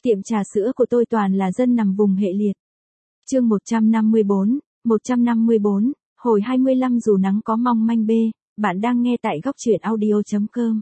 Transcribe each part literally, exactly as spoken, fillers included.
Tiệm trà sữa của tôi toàn là dân nằm vùng hệ liệt. Chương một trăm năm mươi bốn, một trăm năm mươi bốn, hồi hai mươi lăm dù nắng có mong manh bê, bạn đang nghe tại góc truyện audio chấm com.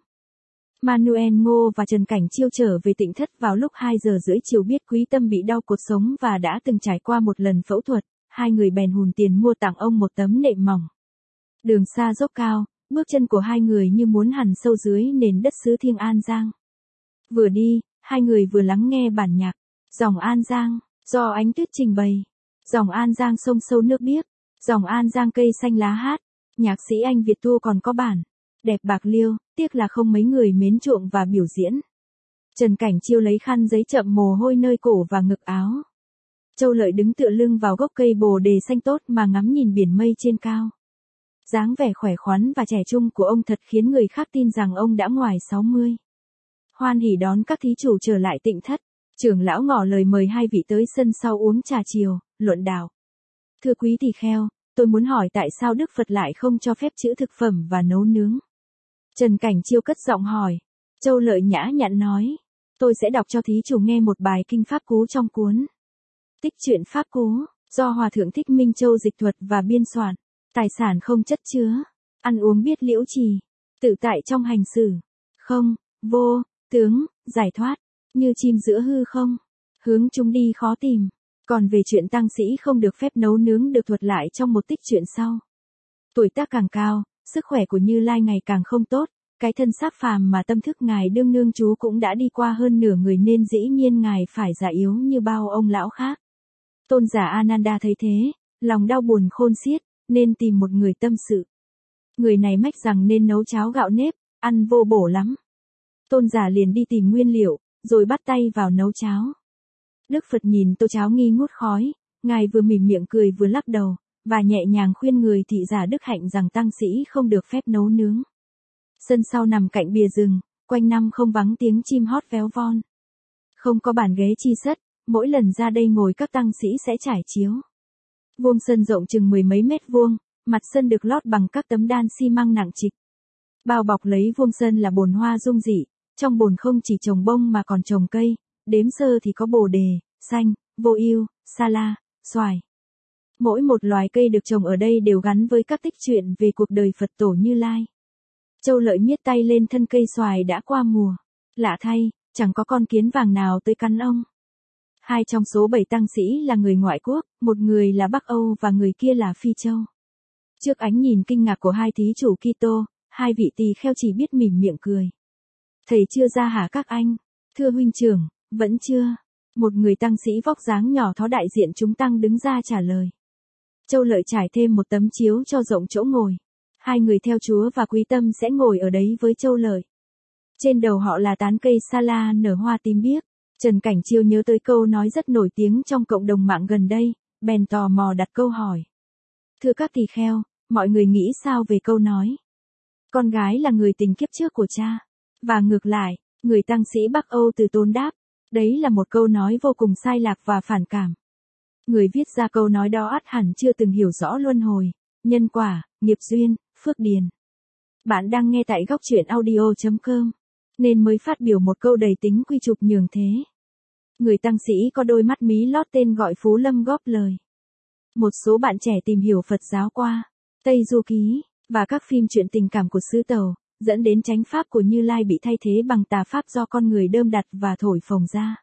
Manuel Ngô và Trần Cảnh Chiêu trở về Tịnh Thất vào lúc hai giờ rưỡi chiều biết Quý Tâm bị đau cột sống và đã từng trải qua một lần phẫu thuật, hai người bèn hùn tiền mua tặng ông một tấm nệm mỏng. Đường xa dốc cao, bước chân của hai người như muốn hằn sâu dưới nền đất xứ Thiêng An Giang. Vừa đi, hai người vừa lắng nghe bản nhạc, dòng An Giang, do Ánh Tuyết trình bày. Dòng An Giang sông sâu nước biếc, dòng An Giang cây xanh lá hát, nhạc sĩ Anh Việt Thu còn có bản, đẹp bạc liêu, tiếc là không mấy người mến chuộng và biểu diễn. Trần Cảnh Chiêu lấy khăn giấy chậm mồ hôi nơi cổ và ngực áo. Châu Lợi đứng tựa lưng vào gốc cây bồ đề xanh tốt mà ngắm nhìn biển mây trên cao. Dáng vẻ khỏe khoắn và trẻ trung của ông thật khiến người khác tin rằng ông đã ngoài sáu mươi. Hoan hỉ đón các thí chủ trở lại Tịnh Thất, trưởng lão ngỏ lời mời hai vị tới sân sau uống trà chiều, luận đạo. Thưa quý tỳ kheo, tôi muốn hỏi tại sao Đức Phật lại không cho phép chữ thực phẩm và nấu nướng? Trần Cảnh Chiêu cất giọng hỏi. Châu Lợi nhã nhặn nói, tôi sẽ đọc cho thí chủ nghe một bài kinh pháp cú trong cuốn Tích truyện pháp cú, do Hòa thượng Thích Minh Châu dịch thuật và biên soạn. Tài sản không chất chứa, ăn uống biết liễu trì, tự tại trong hành xử, không, vô, tướng, giải thoát, như chim giữa hư không, hướng chúng đi khó tìm. Còn về chuyện tăng sĩ không được phép nấu nướng được thuật lại trong một tích truyện sau. Tuổi tác càng cao, sức khỏe của Như Lai ngày càng không tốt, cái thân xác phàm mà tâm thức ngài đương nương chú cũng đã đi qua hơn nửa người nên dĩ nhiên ngài phải già yếu như bao ông lão khác. Tôn giả Ananda thấy thế, lòng đau buồn khôn xiết, nên tìm một người tâm sự. Người này mách rằng nên nấu cháo gạo nếp, ăn vô bổ lắm. Tôn giả liền đi tìm nguyên liệu, rồi bắt tay vào nấu cháo. Đức Phật nhìn tô cháo nghi ngút khói, ngài vừa mỉm miệng cười vừa lắc đầu, và nhẹ nhàng khuyên người thị giả Đức Hạnh rằng tăng sĩ không được phép nấu nướng. Sân sau nằm cạnh bìa rừng, quanh năm không vắng tiếng chim hót véo von. Không có bàn ghế chi sất, mỗi lần ra đây ngồi các tăng sĩ sẽ trải chiếu. Vuông sân rộng chừng mười mấy mét vuông, mặt sân được lót bằng các tấm đan xi măng nặng trịch. Bao bọc lấy vuông sân là bồn hoa dung dị, trong bồn không chỉ trồng bông mà còn trồng cây, đếm sơ thì có bồ đề, xanh, vô ưu, sa la, xoài. Mỗi một loài cây được trồng ở đây đều gắn với các tích truyện về cuộc đời Phật tổ Như Lai. Châu Lợi miết tay lên thân cây xoài đã qua mùa. Lạ thay, chẳng có con kiến vàng nào tới cắn ông. Hai trong số bảy tăng sĩ là người ngoại quốc, một người là Bắc Âu và người kia là Phi Châu. Trước ánh nhìn kinh ngạc của hai thí chủ Kitô, hai vị tỳ kheo chỉ biết mỉm miệng cười. Thầy chưa ra hả các anh? Thưa huynh trưởng, vẫn chưa. Một người tăng sĩ vóc dáng nhỏ thó đại diện chúng tăng đứng ra trả lời. Châu Lợi trải thêm một tấm chiếu cho rộng chỗ ngồi. Hai người theo Chúa và Quý Tâm sẽ ngồi ở đấy với Châu Lợi. Trên đầu họ là tán cây sa la nở hoa tím biếc. Trần Cảnh Chiêu nhớ tới câu nói rất nổi tiếng trong cộng đồng mạng gần đây, bèn tò mò đặt câu hỏi. Thưa các tỳ kheo, mọi người nghĩ sao về câu nói? Con gái là người tình kiếp trước của cha. Và ngược lại, người tăng sĩ Bắc Âu từ tốn đáp. Đấy là một câu nói vô cùng sai lạc và phản cảm. Người viết ra câu nói đó ắt hẳn chưa từng hiểu rõ luân hồi, nhân quả, nghiệp duyên, phước điền. Bạn đang nghe tại góc truyện audio chấm com, nên mới phát biểu một câu đầy tính quy chụp nhường thế. Người tăng sĩ có đôi mắt mí lót tên gọi Phú Lâm góp lời. Một số bạn trẻ tìm hiểu Phật giáo qua Tây Du Ký và các phim truyện tình cảm của xứ Tàu, dẫn đến chánh pháp của Như Lai bị thay thế bằng tà pháp do con người đơm đặt và thổi phồng ra.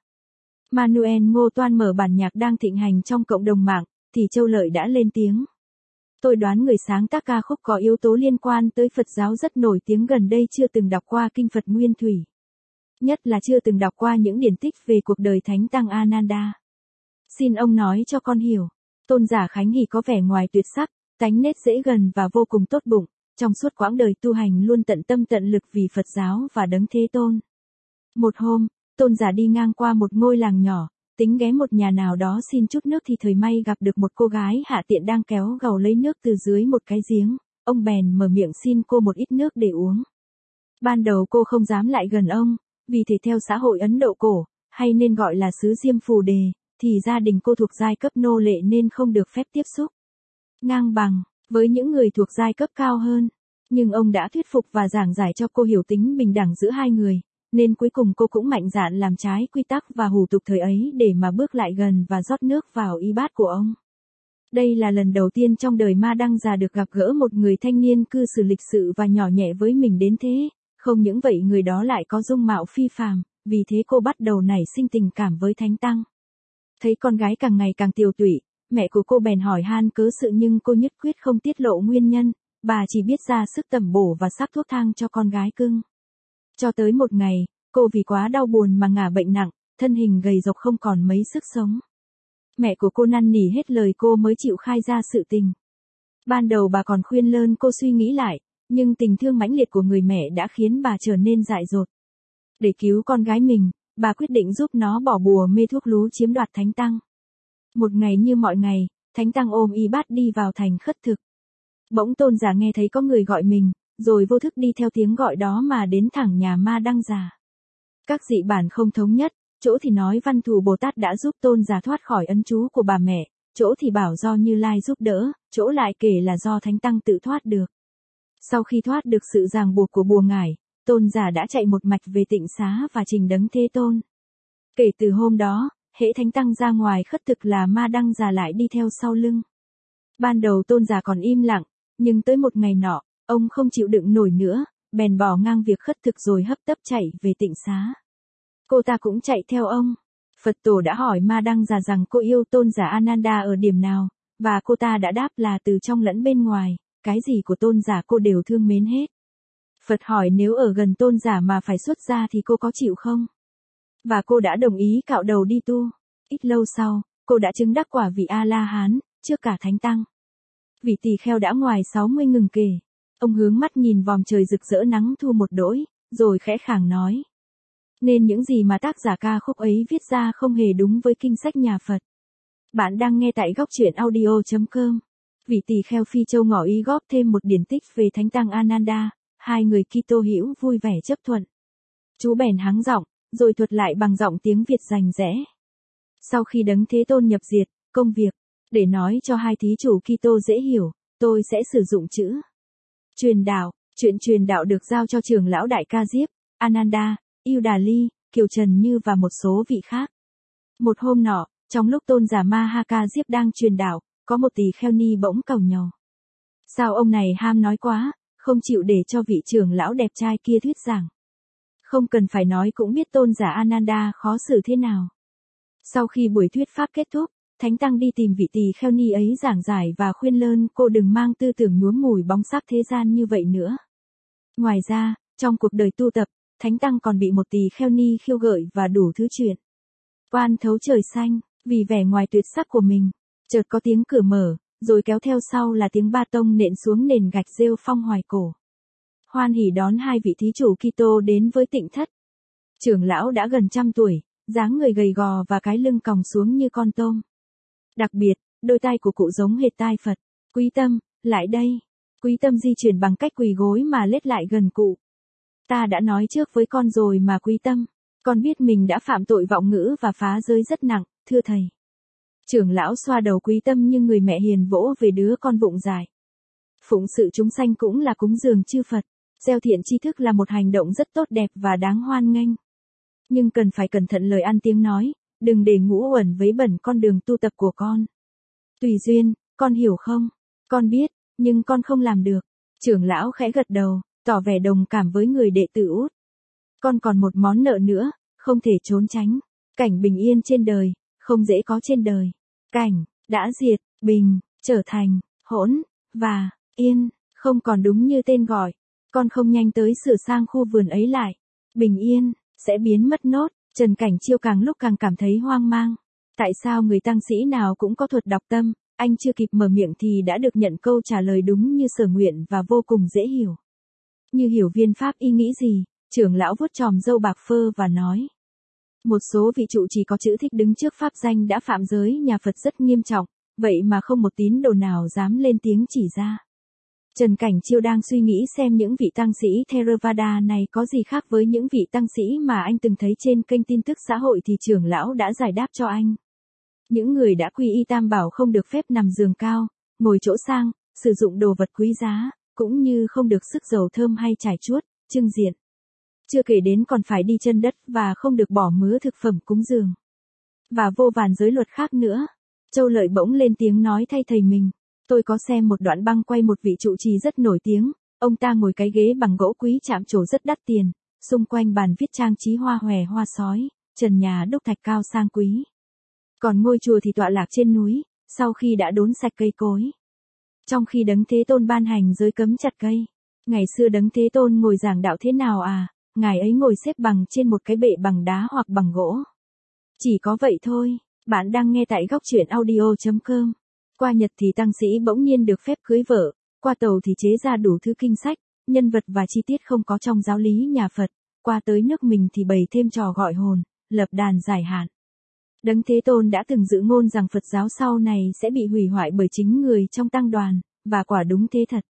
Manuel Ngô toan mở bản nhạc đang thịnh hành trong cộng đồng mạng, thì Châu Lợi đã lên tiếng. Tôi đoán người sáng tác ca khúc có yếu tố liên quan tới Phật giáo rất nổi tiếng gần đây chưa từng đọc qua kinh Phật Nguyên Thủy. Nhất là chưa từng đọc qua những điển tích về cuộc đời Thánh Tăng Ananda. Xin ông nói cho con hiểu. Tôn giả Khánh Hỷ có vẻ ngoài tuyệt sắc, tánh nết dễ gần và vô cùng tốt bụng, trong suốt quãng đời tu hành luôn tận tâm tận lực vì Phật giáo và Đấng Thế Tôn. Một hôm, tôn giả đi ngang qua một ngôi làng nhỏ, tính ghé một nhà nào đó xin chút nước thì thời may gặp được một cô gái hạ tiện đang kéo gầu lấy nước từ dưới một cái giếng, ông bèn mở miệng xin cô một ít nước để uống. Ban đầu cô không dám lại gần ông, vì thể theo xã hội Ấn Độ cổ, hay nên gọi là xứ Diêm Phù Đề, thì gia đình cô thuộc giai cấp nô lệ nên không được phép tiếp xúc ngang bằng với những người thuộc giai cấp cao hơn. Nhưng ông đã thuyết phục và giảng giải cho cô hiểu tính bình đẳng giữa hai người, Nên cuối cùng cô cũng mạnh dạn làm trái quy tắc và hủ tục thời ấy để mà bước lại gần và rót nước vào y bát của ông. Đây là lần đầu tiên trong đời Ma Đăng Già được gặp gỡ một người thanh niên cư xử lịch sự và nhỏ nhẹ với mình đến thế, không những vậy người đó lại có dung mạo phi phàm, vì thế cô bắt đầu nảy sinh tình cảm với Thánh Tăng. Thấy con gái càng ngày càng tiều tụy, mẹ của cô bèn hỏi han cớ sự nhưng cô nhất quyết không tiết lộ nguyên nhân, bà chỉ biết ra sức tẩm bổ và sắc thuốc thang cho con gái cưng. Cho tới một ngày, cô vì quá đau buồn mà ngả bệnh nặng, thân hình gầy rộc không còn mấy sức sống. Mẹ của cô năn nỉ hết lời cô mới chịu khai ra sự tình. Ban đầu bà còn khuyên lơn cô suy nghĩ lại, nhưng tình thương mãnh liệt của người mẹ đã khiến bà trở nên dại dột. Để cứu con gái mình, bà quyết định giúp nó bỏ bùa mê thuốc lú chiếm đoạt Thánh Tăng. Một ngày như mọi ngày, Thánh Tăng ôm y bát đi vào thành khất thực. Bỗng Tôn giả nghe thấy có người gọi mình, rồi vô thức đi theo tiếng gọi đó mà đến thẳng nhà Ma Đăng Già. Các dị bản không thống nhất, chỗ thì nói Văn Thù Bồ Tát đã giúp Tôn giả thoát khỏi ấn chú của bà mẹ, chỗ thì bảo do Như Lai giúp đỡ, chỗ lại kể là do Thánh Tăng tự thoát được. Sau khi thoát được sự ràng buộc của bùa ngải, Tôn giả đã chạy một mạch về Tịnh Xá và trình Đấng Thế Tôn. Kể từ hôm đó, hễ Thánh Tăng ra ngoài khất thực là Ma Đăng Già lại đi theo sau lưng. Ban đầu Tôn giả còn im lặng, nhưng tới một ngày nọ, ông không chịu đựng nổi nữa, bèn bỏ ngang việc khất thực rồi hấp tấp chạy về Tịnh Xá. Cô ta cũng chạy theo ông. Phật tổ đã hỏi Ma Đăng Già rằng cô yêu Tôn giả Ananda ở điểm nào, và cô ta đã đáp là từ trong lẫn bên ngoài, cái gì của Tôn giả cô đều thương mến hết. Phật hỏi nếu ở gần Tôn giả mà phải xuất gia thì cô có chịu không? Và cô đã đồng ý cạo đầu đi tu. Ít lâu sau, cô đã chứng đắc quả vị A-la-hán, trước cả Thánh Tăng. Vị tỳ kheo đã ngoài sáu mươi ngừng kể. Ông hướng mắt nhìn vòm trời rực rỡ nắng thu một đỗi, rồi khẽ khàng nói. Nên những gì mà tác giả ca khúc ấy viết ra không hề đúng với kinh sách nhà Phật. Bạn đang nghe tại góc truyện audio chấm com. Vị tỳ kheo Phi Châu ngỏ ý góp thêm một điển tích về Thánh Tăng Ananda, hai người Kitô hữu vui vẻ chấp thuận. Chú bèn hắng giọng, rồi thuật lại bằng giọng tiếng Việt rành rẽ. Sau khi Đấng Thế Tôn nhập diệt, công việc, để nói cho hai thí chủ Kitô dễ hiểu, tôi sẽ sử dụng chữ truyền đạo. Chuyện truyền đạo được giao cho trưởng lão Đại Ca Diếp, Ananda, Yêu Đà Ly, Kiều Trần Như và một số vị khác. Một hôm nọ, trong lúc Tôn giả Ma Ha Ca Diếp đang truyền đạo, có một tỳ kheo ni bỗng cầu nhàu. Sao ông này ham nói quá, không chịu để cho vị trưởng lão đẹp trai kia thuyết giảng. Không cần phải nói cũng biết Tôn giả Ananda khó xử thế nào. Sau khi buổi thuyết pháp kết thúc, Thánh Tăng đi tìm vị tỳ kheo ni ấy giảng giải và khuyên lơn cô đừng mang tư tưởng nhuốm mùi bóng sắc thế gian như vậy nữa. Ngoài ra, trong cuộc đời tu tập, Thánh Tăng còn bị một tỳ kheo ni khiêu gợi và đủ thứ chuyện oan thấu trời xanh, vì vẻ ngoài tuyệt sắc của mình. Chợt có tiếng cửa mở, rồi kéo theo sau là tiếng ba tông nện xuống nền gạch rêu phong hoài cổ. Hoan hỉ đón hai vị thí chủ Kitô đến với Tịnh Thất. Trưởng lão đã gần trăm tuổi, dáng người gầy gò và cái lưng còng xuống như con tôm. Đặc biệt, đôi tai của cụ giống hệt tai Phật. Quý Tâm, lại đây. Quý Tâm di chuyển bằng cách quỳ gối mà lết lại gần cụ. Ta đã nói trước với con rồi mà Quý Tâm. Con biết mình đã phạm tội vọng ngữ và phá giới rất nặng, thưa thầy. Trưởng lão xoa đầu Quý Tâm nhưng người mẹ hiền vỗ về đứa con vụng dại. Phụng sự chúng sanh cũng là cúng dường chư Phật. Gieo thiện tri thức là một hành động rất tốt đẹp và đáng hoan nghênh. Nhưng cần phải cẩn thận lời ăn tiếng nói, đừng để ngũ uẩn vấy bẩn con đường tu tập của con. Tùy duyên, con hiểu không? Con biết, nhưng con không làm được. Trưởng lão khẽ gật đầu, tỏ vẻ đồng cảm với người đệ tử út. Con còn một món nợ nữa, không thể trốn tránh. Cảnh bình yên trên đời, không dễ có trên đời. Cảnh, đã diệt, bình, trở thành, hỗn, và, yên, không còn đúng như tên gọi. Con không nhanh tới sửa sang khu vườn ấy lại. Bình yên, sẽ biến mất nốt. Trần Cảnh Chiêu càng lúc càng cảm thấy hoang mang. Tại sao người tăng sĩ nào cũng có thuật đọc tâm, anh chưa kịp mở miệng thì đã được nhận câu trả lời đúng như sở nguyện và vô cùng dễ hiểu. Như hiểu viên pháp y nghĩ gì, trưởng lão vuốt chòm râu bạc phơ và nói. Một số vị trụ chỉ có chữ thích đứng trước pháp danh đã phạm giới nhà Phật rất nghiêm trọng, vậy mà không một tín đồ nào dám lên tiếng chỉ ra. Trần Cảnh Chiêu đang suy nghĩ xem những vị tăng sĩ Theravada này có gì khác với những vị tăng sĩ mà anh từng thấy trên kênh tin tức xã hội thì trưởng lão đã giải đáp cho anh. Những người đã quy y Tam Bảo không được phép nằm giường cao, ngồi chỗ sang, sử dụng đồ vật quý giá, cũng như không được sức dầu thơm hay trải chuốt, trưng diện. Chưa kể đến còn phải đi chân đất và không được bỏ mứa thực phẩm cúng dường. Và vô vàn giới luật khác nữa. Châu Lợi bỗng lên tiếng nói thay thầy mình. Tôi có xem một đoạn băng quay một vị trụ trì rất nổi tiếng, ông ta ngồi cái ghế bằng gỗ quý chạm trổ rất đắt tiền, xung quanh bàn viết trang trí hoa hòe hoa sói, trần nhà đúc thạch cao sang quý. Còn ngôi chùa thì tọa lạc trên núi, sau khi đã đốn sạch cây cối. Trong khi Đấng Thế Tôn ban hành giới cấm chặt cây, ngày xưa Đấng Thế Tôn ngồi giảng đạo thế nào à, ngài ấy ngồi xếp bằng trên một cái bệ bằng đá hoặc bằng gỗ. Chỉ có vậy thôi. Bạn đang nghe tại góc truyện audio chấm com. Qua Nhật thì tăng sĩ bỗng nhiên được phép cưới vợ, qua Tàu thì chế ra đủ thứ kinh sách, nhân vật và chi tiết không có trong giáo lý nhà Phật, qua tới nước mình thì bày thêm trò gọi hồn, lập đàn giải hạn. Đấng Thế Tôn đã từng dự ngôn rằng Phật giáo sau này sẽ bị hủy hoại bởi chính người trong tăng đoàn, và quả đúng thế thật.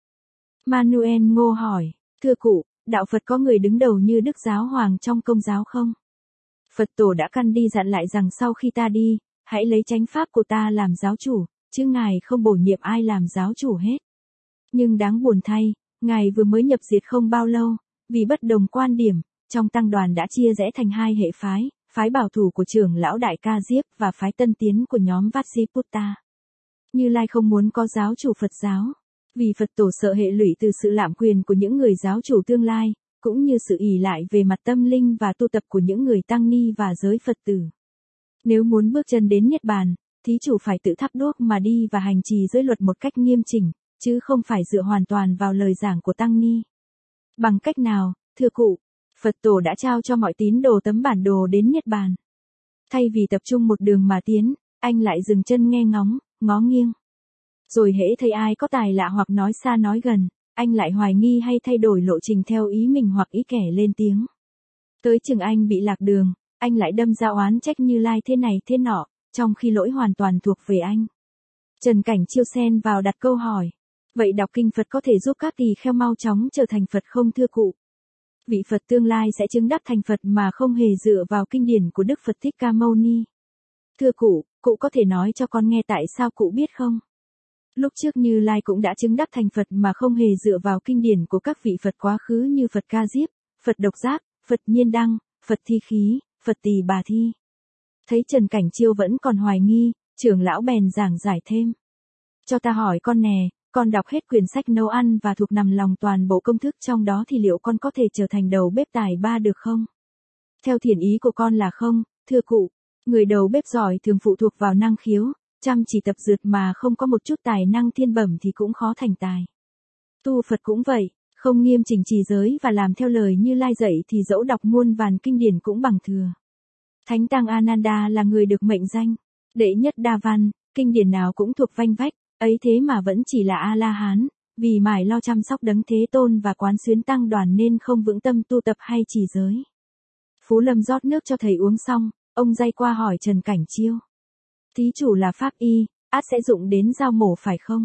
Manuel Ngô hỏi, thưa cụ, đạo Phật có người đứng đầu như Đức Giáo Hoàng trong Công giáo không? Phật tổ đã căn đi dặn lại rằng sau khi ta đi, hãy lấy chánh pháp của ta làm giáo chủ, chứ ngài không bổ nhiệm ai làm giáo chủ hết. Nhưng đáng buồn thay, ngài vừa mới nhập diệt không bao lâu, vì bất đồng quan điểm, trong tăng đoàn đã chia rẽ thành hai hệ phái, phái bảo thủ của trưởng lão Đại Ca Diếp và phái tân tiến của nhóm Vatsiputta. Như Lai không muốn có giáo chủ Phật giáo, vì Phật tổ sợ hệ lụy từ sự lạm quyền của những người giáo chủ tương lai, cũng như sự ỷ lại về mặt tâm linh và tu tập của những người tăng ni và giới Phật tử. Nếu muốn bước chân đến Niết Bàn, thí chủ phải tự thắp đuốc mà đi và hành trì giới luật một cách nghiêm chỉnh, chứ không phải dựa hoàn toàn vào lời giảng của tăng ni. Bằng cách nào, thưa cụ, Phật tổ đã trao cho mọi tín đồ tấm bản đồ đến Niết Bàn. Thay vì tập trung một đường mà tiến, anh lại dừng chân nghe ngóng, ngó nghiêng. Rồi hễ thấy ai có tài lạ hoặc nói xa nói gần, anh lại hoài nghi hay thay đổi lộ trình theo ý mình hoặc ý kẻ lên tiếng. Tới chừng anh bị lạc đường, anh lại đâm ra oán trách Như Lai thế này thế nọ, trong khi lỗi hoàn toàn thuộc về anh. Trần Cảnh Chiêu xen vào đặt câu hỏi. Vậy đọc kinh Phật có thể giúp các tỳ kheo mau chóng trở thành Phật không thưa cụ? Vị Phật tương lai sẽ chứng đắc thành Phật mà không hề dựa vào kinh điển của Đức Phật Thích Ca Mâu Ni. Thưa cụ, cụ có thể nói cho con nghe tại sao cụ biết không? Lúc trước Như Lai cũng đã chứng đắc thành Phật mà không hề dựa vào kinh điển của các vị Phật quá khứ như Phật Ca Diếp, Phật Độc Giác, Phật Nhiên Đăng, Phật Thi Khí, Phật Tỳ Bà Thi. Thấy Trần Cảnh Chiêu vẫn còn hoài nghi, trưởng lão bèn giảng giải thêm. Cho ta hỏi con nè, con đọc hết quyển sách nấu ăn và thuộc nằm lòng toàn bộ công thức trong đó thì liệu con có thể trở thành đầu bếp tài ba được không? Theo thiện ý của con là không, thưa cụ. Người đầu bếp giỏi thường phụ thuộc vào năng khiếu, chăm chỉ tập dượt mà không có một chút tài năng thiên bẩm thì cũng khó thành tài. Tu Phật cũng vậy, không nghiêm chỉnh trì giới và làm theo lời Như Lai dạy thì dẫu đọc muôn vàn kinh điển cũng bằng thừa. Thánh Tăng Ananda là người được mệnh danh đệ nhất đa văn, kinh điển nào cũng thuộc vanh vách, ấy thế mà vẫn chỉ là A-la-hán, vì mải lo chăm sóc Đấng Thế Tôn và quán xuyến tăng đoàn nên không vững tâm tu tập hay trì giới. Phú Lâm rót nước cho thầy uống xong, ông day qua hỏi Trần Cảnh Chiêu. Thí chủ là pháp y, ắt sẽ dụng đến dao mổ phải không?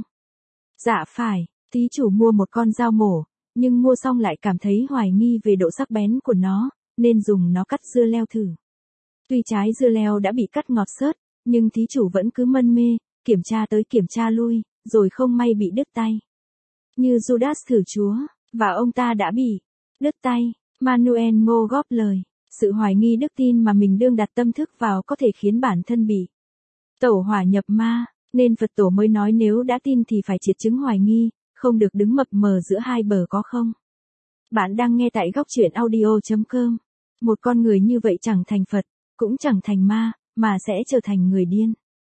Dạ phải, thí chủ mua một con dao mổ, nhưng mua xong lại cảm thấy hoài nghi về độ sắc bén của nó, nên dùng nó cắt dưa leo thử. Tuy trái dưa leo đã bị cắt ngọt xớt, nhưng thí chủ vẫn cứ mân mê, kiểm tra tới kiểm tra lui, rồi không may bị đứt tay. Như Judas thử Chúa, và ông ta đã bị đứt tay. Manuel Ngô góp lời, sự hoài nghi đức tin mà mình đương đặt tâm thức vào có thể khiến bản thân bị tẩu hỏa nhập ma, nên Phật tổ mới nói nếu đã tin thì phải triệt chứng hoài nghi, không được đứng mập mờ giữa hai bờ có không? Bạn đang nghe tại góc truyện audio chấm com. Một con người như vậy chẳng thành Phật, cũng chẳng thành ma, mà sẽ trở thành người điên.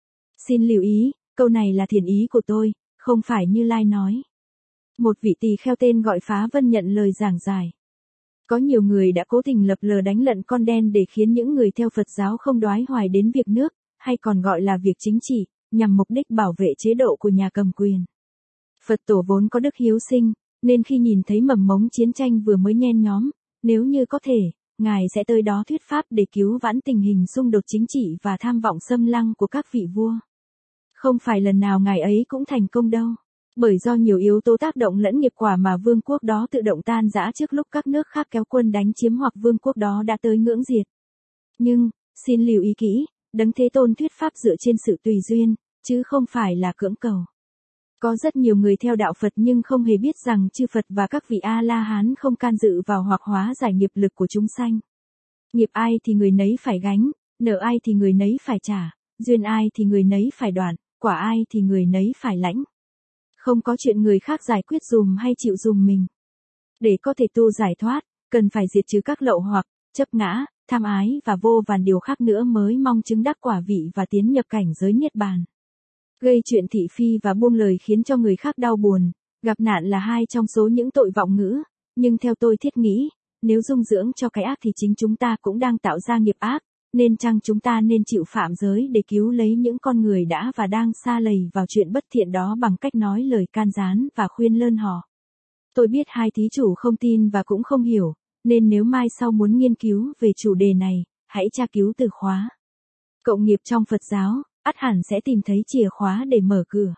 Xin lưu ý, câu này là thiện ý của tôi, không phải Như Lai nói. Một vị tỳ kheo tên gọi Phá Vân nhận lời giảng giải. Có nhiều người đã cố tình lập lờ đánh lận con đen để khiến những người theo Phật giáo không đoái hoài đến việc nước, hay còn gọi là việc chính trị, nhằm mục đích bảo vệ chế độ của nhà cầm quyền. Phật tổ vốn có đức hiếu sinh, nên khi nhìn thấy mầm mống chiến tranh vừa mới nhen nhóm, nếu như có thể, Ngài sẽ tới đó thuyết pháp để cứu vãn tình hình xung đột chính trị và tham vọng xâm lăng của các vị vua. Không phải lần nào Ngài ấy cũng thành công đâu, bởi do nhiều yếu tố tác động lẫn nghiệp quả mà vương quốc đó tự động tan rã trước lúc các nước khác kéo quân đánh chiếm hoặc vương quốc đó đã tới ngưỡng diệt. Nhưng, xin lưu ý kỹ, Đấng Thế Tôn thuyết pháp dựa trên sự tùy duyên, chứ không phải là cưỡng cầu. Có rất nhiều người theo đạo Phật nhưng không hề biết rằng chư Phật và các vị A-la-hán không can dự vào hoặc hóa giải nghiệp lực của chúng sanh. Nghiệp ai thì người nấy phải gánh, nợ ai thì người nấy phải trả, duyên ai thì người nấy phải đoạn, quả ai thì người nấy phải lãnh. Không có chuyện người khác giải quyết dùm hay chịu dùm mình. Để có thể tu giải thoát, cần phải diệt trừ các lậu hoặc, chấp ngã, tham ái và vô vàn điều khác nữa mới mong chứng đắc quả vị và tiến nhập cảnh giới niết bàn. Gây chuyện thị phi và buông lời khiến cho người khác đau buồn, gặp nạn là hai trong số những tội vọng ngữ, nhưng theo tôi thiết nghĩ, nếu dung dưỡng cho cái ác thì chính chúng ta cũng đang tạo ra nghiệp ác, nên chăng chúng ta nên chịu phạm giới để cứu lấy những con người đã và đang sa lầy vào chuyện bất thiện đó bằng cách nói lời can gián và khuyên lơn họ. Tôi biết hai thí chủ không tin và cũng không hiểu, nên nếu mai sau muốn nghiên cứu về chủ đề này, hãy tra cứu từ khóa cộng nghiệp trong Phật giáo, ắt hẳn sẽ tìm thấy chìa khóa để mở cửa.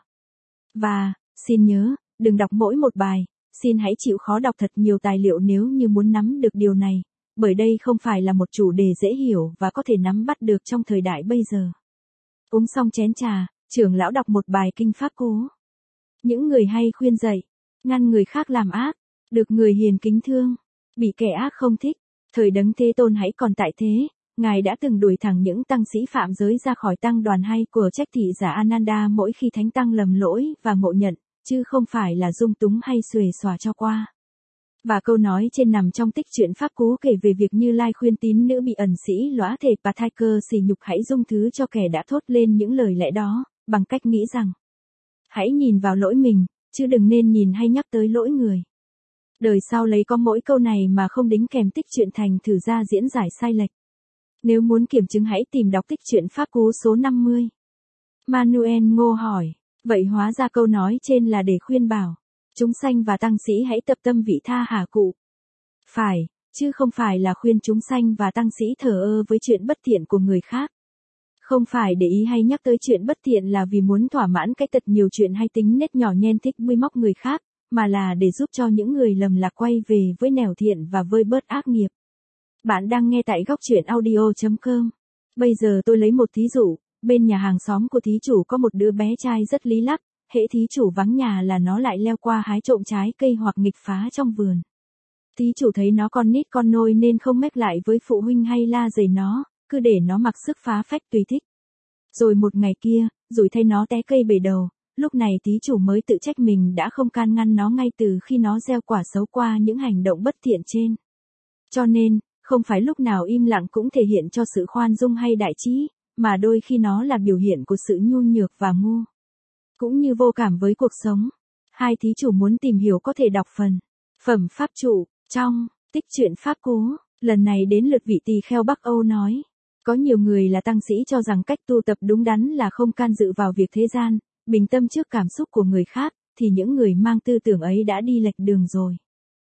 Và, xin nhớ, đừng đọc mỗi một bài, xin hãy chịu khó đọc thật nhiều tài liệu nếu như muốn nắm được điều này, bởi đây không phải là một chủ đề dễ hiểu và có thể nắm bắt được trong thời đại bây giờ. Uống xong chén trà, trưởng lão đọc một bài kinh pháp cú. Những người hay khuyên dạy, ngăn người khác làm ác, được người hiền kính thương, bị kẻ ác không thích. Thời Đấng Thế Tôn hãy còn tại thế, Ngài đã từng đuổi thẳng những tăng sĩ phạm giới ra khỏi tăng đoàn hay của trách thị giả Ananda mỗi khi thánh tăng lầm lỗi và ngộ nhận, chứ không phải là dung túng hay xuề xòa cho qua. Và câu nói trên nằm trong tích truyện pháp cú kể về việc Như Lai khuyên tín nữ bị ẩn sĩ lõa thể Pathaika sỉ nhục hãy dung thứ cho kẻ đã thốt lên những lời lẽ đó, bằng cách nghĩ rằng hãy nhìn vào lỗi mình, chứ đừng nên nhìn hay nhắc tới lỗi người. Đời sau lấy có mỗi câu này mà không đính kèm tích truyện thành thử ra diễn giải sai lệch. Nếu muốn kiểm chứng hãy tìm đọc tích truyện pháp cú số năm mươi. Manuel Ngô hỏi, vậy hóa ra câu nói trên là để khuyên bảo chúng sanh và tăng sĩ hãy tập tâm vị tha hà cụ. Phải, chứ không phải là khuyên chúng sanh và tăng sĩ thờ ơ với chuyện bất thiện của người khác. Không phải để ý hay nhắc tới chuyện bất thiện là vì muốn thỏa mãn cái tật nhiều chuyện hay tính nết nhỏ nhen thích bôi móc người khác, mà là để giúp cho những người lầm lạc quay về với nẻo thiện và vơi bớt ác nghiệp. Bạn đang nghe tại góc truyện audio chấm com. Bây giờ tôi lấy một thí dụ, bên nhà hàng xóm của thí chủ có một đứa bé trai rất lý lắc, hễ thí chủ vắng nhà là nó lại leo qua hái trộm trái cây hoặc nghịch phá trong vườn. Thí chủ thấy nó con nít con nôi nên không mách lại với phụ huynh hay la dày nó, cứ để nó mặc sức phá phách tùy thích. Rồi một ngày kia, rủi thay nó té cây bể đầu, lúc này thí chủ mới tự trách mình đã không can ngăn nó ngay từ khi nó gieo quả xấu qua những hành động bất thiện trên. Cho nên, không phải lúc nào im lặng cũng thể hiện cho sự khoan dung hay đại trí, mà đôi khi nó là biểu hiện của sự nhu nhược và ngu. Cũng như vô cảm với cuộc sống. Hai thí chủ muốn tìm hiểu có thể đọc phần Phẩm Pháp Trụ, trong tích truyện Pháp Cú. Lần này đến lượt vị tỳ kheo Bắc Âu nói. Có nhiều người là tăng sĩ cho rằng cách tu tập đúng đắn là không can dự vào việc thế gian, bình tâm trước cảm xúc của người khác, thì những người mang tư tưởng ấy đã đi lệch đường rồi.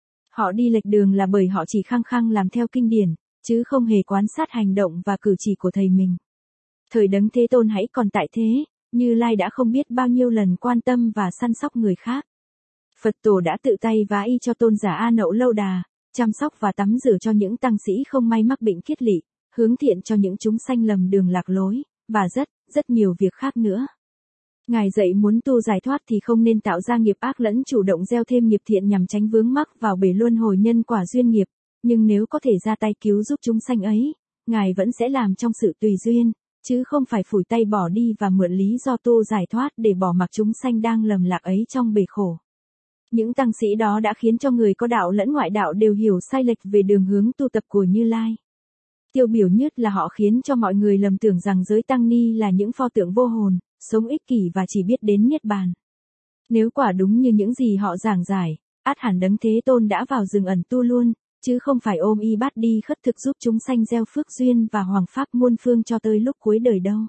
Họ đi lệch đường là bởi họ chỉ khăng khăng làm theo kinh điển, chứ không hề quan sát hành động và cử chỉ của thầy mình. Thời Đấng Thế Tôn hãy còn tại thế, Như Lai đã không biết bao nhiêu lần quan tâm và săn sóc người khác. Phật Tổ đã tự tay vá y cho tôn giả A Nậu Lâu Đà, chăm sóc và tắm rửa cho những tăng sĩ không may mắc bệnh kiết lỵ, hướng thiện cho những chúng sanh lầm đường lạc lối, và rất, rất nhiều việc khác nữa. Ngài dạy muốn tu giải thoát thì không nên tạo ra nghiệp ác lẫn chủ động gieo thêm nghiệp thiện nhằm tránh vướng mắc vào bể luân hồi nhân quả duyên nghiệp, nhưng nếu có thể ra tay cứu giúp chúng sanh ấy, Ngài vẫn sẽ làm trong sự tùy duyên, chứ không phải phủi tay bỏ đi và mượn lý do tu giải thoát để bỏ mặc chúng sanh đang lầm lạc ấy trong bể khổ. Những tăng sĩ đó đã khiến cho người có đạo lẫn ngoại đạo đều hiểu sai lệch về đường hướng tu tập của Như Lai. Tiêu biểu nhất là họ khiến cho mọi người lầm tưởng rằng giới tăng ni là những pho tượng vô hồn, sống ích kỷ và chỉ biết đến niết bàn. Nếu quả đúng như những gì họ giảng giải, ắt hẳn Đấng Thế Tôn đã vào rừng ẩn tu luôn, chứ không phải ôm y bát đi khất thực giúp chúng sanh gieo phước duyên và hoàng pháp muôn phương cho tới lúc cuối đời đâu.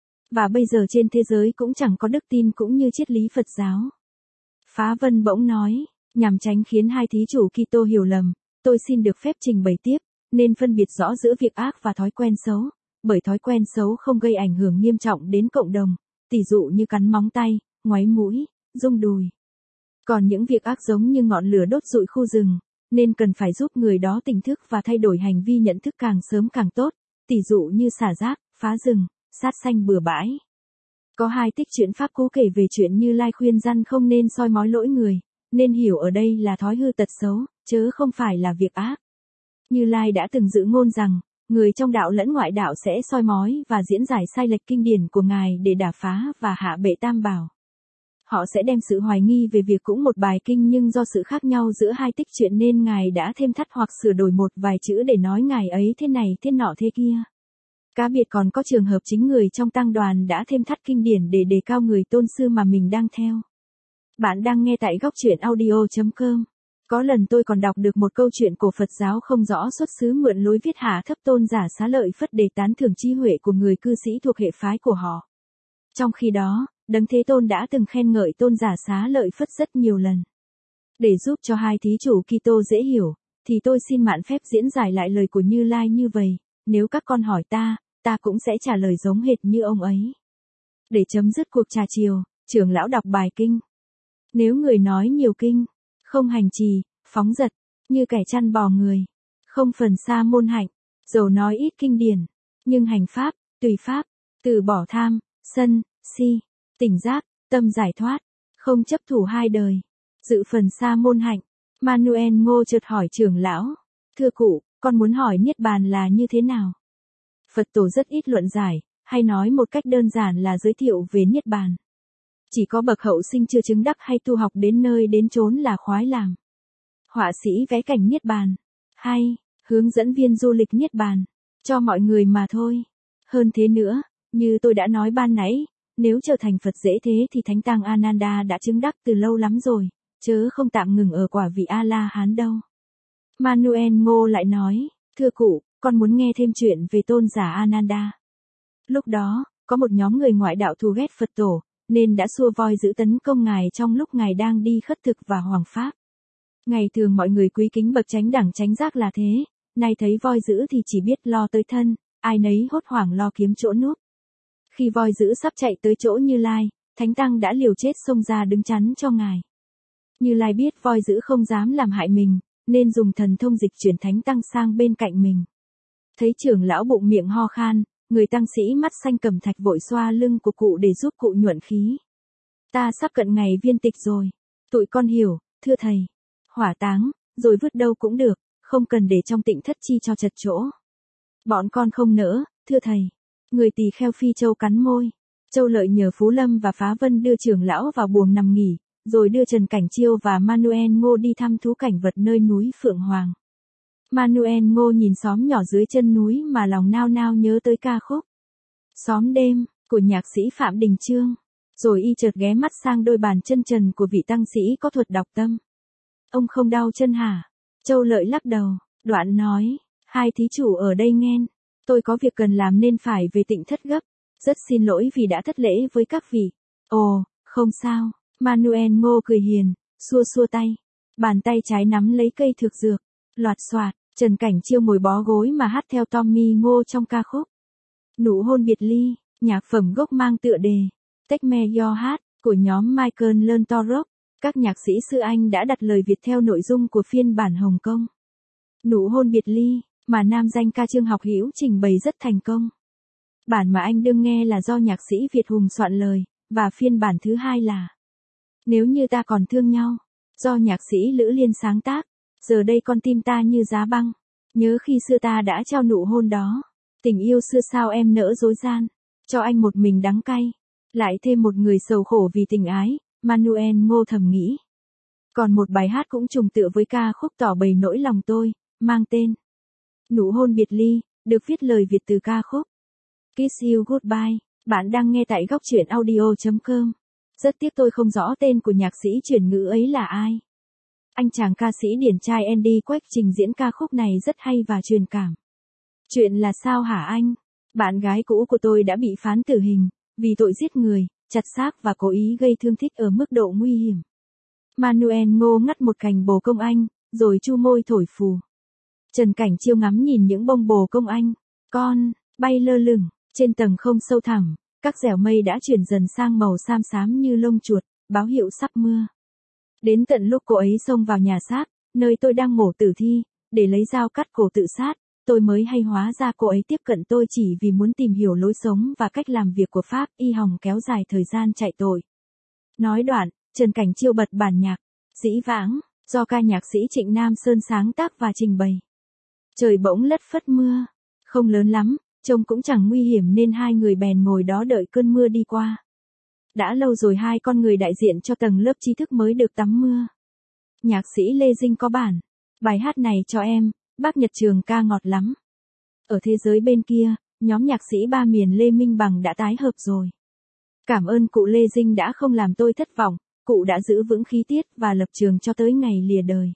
Và bây giờ trên thế giới cũng chẳng có đức tin cũng như triết lý Phật giáo. Phá Vân bỗng nói, nhằm tránh khiến hai thí chủ Kitô hiểu lầm, tôi xin được phép trình bày tiếp, nên phân biệt rõ giữa việc ác và thói quen xấu, bởi thói quen xấu không gây ảnh hưởng nghiêm trọng đến cộng đồng, tỉ dụ như cắn móng tay, ngoáy mũi, rung đùi. Còn những việc ác giống như ngọn lửa đốt rụi khu rừng, nên cần phải giúp người đó tỉnh thức và thay đổi hành vi nhận thức càng sớm càng tốt, tỉ dụ như xả rác, phá rừng, sát sanh bừa bãi. Có hai tích truyện Pháp Cú kể về chuyện Như Lai khuyên răn không nên soi mói lỗi người, nên hiểu ở đây là thói hư tật xấu, chớ không phải là việc ác. Như Lai đã từng dự ngôn rằng, người trong đạo lẫn ngoại đạo sẽ soi mói và diễn giải sai lệch kinh điển của Ngài để đả phá và hạ bệ tam bảo. Họ sẽ đem sự hoài nghi về việc cũng một bài kinh nhưng do sự khác nhau giữa hai tích truyện nên Ngài đã thêm thắt hoặc sửa đổi một vài chữ để nói Ngài ấy thế này thế nọ thế kia. Cá biệt còn có trường hợp chính người trong tăng đoàn đã thêm thắt kinh điển để đề cao người tôn sư mà mình đang theo. Bạn đang nghe tại góc truyện audio chấm com. Có lần tôi còn đọc được một câu chuyện cổ Phật giáo không rõ xuất xứ mượn lối viết hạ thấp tôn giả Xá Lợi Phất để tán thưởng trí huệ của người cư sĩ thuộc hệ phái của họ. Trong khi đó, Đấng Thế Tôn đã từng khen ngợi tôn giả Xá Lợi Phất rất nhiều lần. Để giúp cho hai thí chủ Kitô dễ hiểu, thì tôi xin mạn phép diễn giải lại lời của Như Lai như vậy, nếu các con hỏi ta, ta cũng sẽ trả lời giống hệt như ông ấy. Để chấm dứt cuộc trà chiều, trưởng lão đọc bài kinh. Nếu người nói nhiều kinh, không hành trì, phóng dật, như kẻ chăn bò người, không phần xa môn hạnh, dầu nói ít kinh điển, nhưng hành pháp, tùy pháp, từ bỏ tham, sân, si, tỉnh giác, tâm giải thoát, không chấp thủ hai đời, dự phần xa môn hạnh. Manuel Ngô chợt hỏi trưởng lão, thưa cụ, con muốn hỏi Niết Bàn là như thế nào? Phật tổ rất ít luận giải, hay nói một cách đơn giản là giới thiệu về Niết Bàn. Chỉ có bậc hậu sinh chưa chứng đắc hay tu học đến nơi đến chốn là khoái làm. Họa sĩ vẽ cảnh Niết Bàn, hay, hướng dẫn viên du lịch Niết Bàn, cho mọi người mà thôi. Hơn thế nữa, như tôi đã nói ban nãy, nếu trở thành Phật dễ thế thì Thánh Tăng Ananda đã chứng đắc từ lâu lắm rồi, chớ không tạm ngừng ở quả vị A-la-hán đâu. Manuel Ngô lại nói, thưa cụ, con muốn nghe thêm chuyện về tôn giả Ananda. Lúc đó, có một nhóm người ngoại đạo thù ghét Phật tổ, nên đã xua voi giữ tấn công Ngài trong lúc Ngài đang đi khất thực và hoàng pháp. Ngày thường mọi người quý kính bậc chánh đẳng chánh giác là thế, nay thấy voi dữ thì chỉ biết lo tới thân, ai nấy hốt hoảng lo kiếm chỗ núp. Khi voi dữ sắp chạy tới chỗ Như Lai, Thánh Tăng đã liều chết xông ra đứng chắn cho Ngài. Như Lai biết voi dữ không dám làm hại mình, nên dùng thần thông dịch chuyển Thánh Tăng sang bên cạnh mình. Thấy trưởng lão bụng miệng ho khan, người tăng sĩ mắt xanh cầm thạch vội xoa lưng của cụ để giúp cụ nhuận khí. Ta sắp cận ngày viên tịch rồi. Tụi con hiểu, thưa thầy. Hỏa táng, rồi vứt đâu cũng được, không cần để trong tịnh thất chi cho chật chỗ. Bọn con không nỡ, thưa thầy. Người tỳ kheo Phi Châu cắn môi. Châu Lợi nhờ Phú Lâm và Phá Vân đưa trưởng lão vào buồng nằm nghỉ, rồi đưa Trần Cảnh Chiêu và Manuel Ngô đi thăm thú cảnh vật nơi núi Phượng Hoàng. Manuel Ngô nhìn xóm nhỏ dưới chân núi mà lòng nao nao nhớ tới ca khúc Xóm đêm của nhạc sĩ Phạm Đình Chương, rồi y chợt ghé mắt sang đôi bàn chân trần của vị tăng sĩ có thuật đọc tâm. Ông không đau chân hả? Châu Lợi lắc đầu, đoạn nói, hai thí chủ ở đây nghe, tôi có việc cần làm nên phải về tịnh thất gấp, rất xin lỗi vì đã thất lễ với các vị. Ồ, không sao, Manuel Ngô cười hiền, xua xua tay, bàn tay trái nắm lấy cây thực dược, loạt xoạt, Trần Cảnh Chiêu ngồi bó gối mà hát theo Tommy Ngô trong ca khúc Nụ hôn biệt ly, nhạc phẩm gốc mang tựa đề Take Me Your Heart của nhóm Michael Learn to Rock. Các nhạc sĩ xứ Anh đã đặt lời Việt theo nội dung của phiên bản Hồng Kông. Nụ hôn biệt ly, mà nam danh ca Trương Học Hữu trình bày rất thành công. Bản mà anh đương nghe là do nhạc sĩ Việt Hùng soạn lời, và phiên bản thứ hai là Nếu như ta còn thương nhau, do nhạc sĩ Lữ Liên sáng tác. Giờ đây con tim ta như giá băng, nhớ khi xưa ta đã trao nụ hôn đó. Tình yêu xưa sao em nỡ dối gian, cho anh một mình đắng cay, lại thêm một người sầu khổ vì tình ái, Manuel Ngô thầm nghĩ. Còn một bài hát cũng trùng tựa với ca khúc tỏ bày nỗi lòng tôi, mang tên Nụ hôn biệt ly, được viết lời Việt từ ca khúc Kiss You Goodbye. Bạn đang nghe tại góc truyện audio chấm com. Rất tiếc tôi không rõ tên của nhạc sĩ chuyển ngữ ấy là ai. Anh chàng ca sĩ điển trai Andy Quách trình diễn ca khúc này rất hay và truyền cảm. Chuyện là sao hả anh? Bạn gái cũ của tôi đã bị phán tử hình, vì tội giết người, chặt xác và cố ý gây thương tích ở mức độ nguy hiểm. Manuel Ngô ngắt một cành bồ công anh, rồi chu môi thổi phù. Trần Cảnh Chiêu ngắm nhìn những bông bồ công anh, con, bay lơ lửng, trên tầng không sâu thẳm, các dẻo mây đã chuyển dần sang màu xám xám như lông chuột, báo hiệu sắp mưa. Đến tận lúc cô ấy xông vào nhà xác, nơi tôi đang mổ tử thi, để lấy dao cắt cổ tự sát, tôi mới hay hóa ra cô ấy tiếp cận tôi chỉ vì muốn tìm hiểu lối sống và cách làm việc của Pháp y hòng kéo dài thời gian chạy tội. Nói đoạn, Trần Cảnh Chiêu bật bản nhạc, Dĩ Vãng, do ca nhạc sĩ Trịnh Nam Sơn sáng tác và trình bày. Trời bỗng lất phất mưa, không lớn lắm, trông cũng chẳng nguy hiểm nên hai người bèn ngồi đó đợi cơn mưa đi qua. Đã lâu rồi hai con người đại diện cho tầng lớp trí thức mới được tắm mưa. Nhạc sĩ Lê Dinh có bản, bài hát này cho em, bác Nhật Trường ca ngọt lắm. Ở thế giới bên kia, nhóm nhạc sĩ ba miền Lê Minh Bằng đã tái hợp rồi. Cảm ơn cụ Lê Dinh đã không làm tôi thất vọng, cụ đã giữ vững khí tiết và lập trường cho tới ngày lìa đời.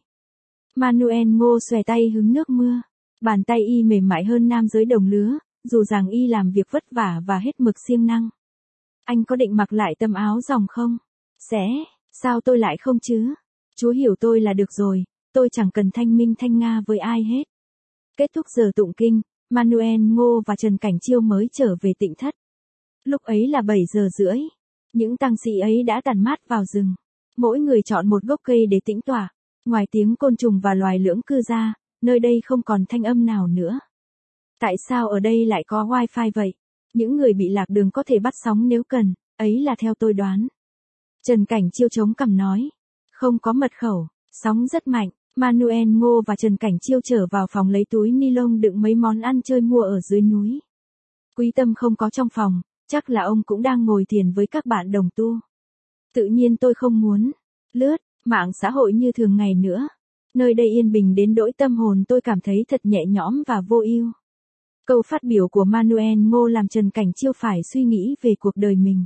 Manuel Ngô xòe tay hứng nước mưa, bàn tay y mềm mại hơn nam giới đồng lứa, dù rằng y làm việc vất vả và hết mực siêng năng. Anh có định mặc lại tấm áo dòng không? Sẽ, sao tôi lại không chứ? Chú hiểu tôi là được rồi, tôi chẳng cần thanh minh thanh nga với ai hết. Kết thúc giờ tụng kinh, Manuel Ngô và Trần Cảnh Chiêu mới trở về Tịnh Thất. Lúc ấy là bảy giờ rưỡi. Những tăng sĩ ấy đã tản mát vào rừng. Mỗi người chọn một gốc cây để tĩnh tọa. Ngoài tiếng côn trùng và loài lưỡng cư ra, nơi đây không còn thanh âm nào nữa. Tại sao ở đây lại có wifi vậy? Những người bị lạc đường có thể bắt sóng nếu cần, ấy là theo tôi đoán. Trần Cảnh Chiêu chống cằm nói. Không có mật khẩu, sóng rất mạnh. Manuel Ngô và Trần Cảnh Chiêu trở vào phòng lấy túi ni lông đựng mấy món ăn chơi mua ở dưới núi. Quý Tâm không có trong phòng, chắc là ông cũng đang ngồi thiền với các bạn đồng tu. Tự nhiên tôi không muốn lướt mạng xã hội như thường ngày nữa. Nơi đây yên bình đến nỗi tâm hồn tôi cảm thấy thật nhẹ nhõm và vô ưu. Câu phát biểu của Manuel Ngô làm Trần Cảnh Chiêu phải suy nghĩ về cuộc đời mình.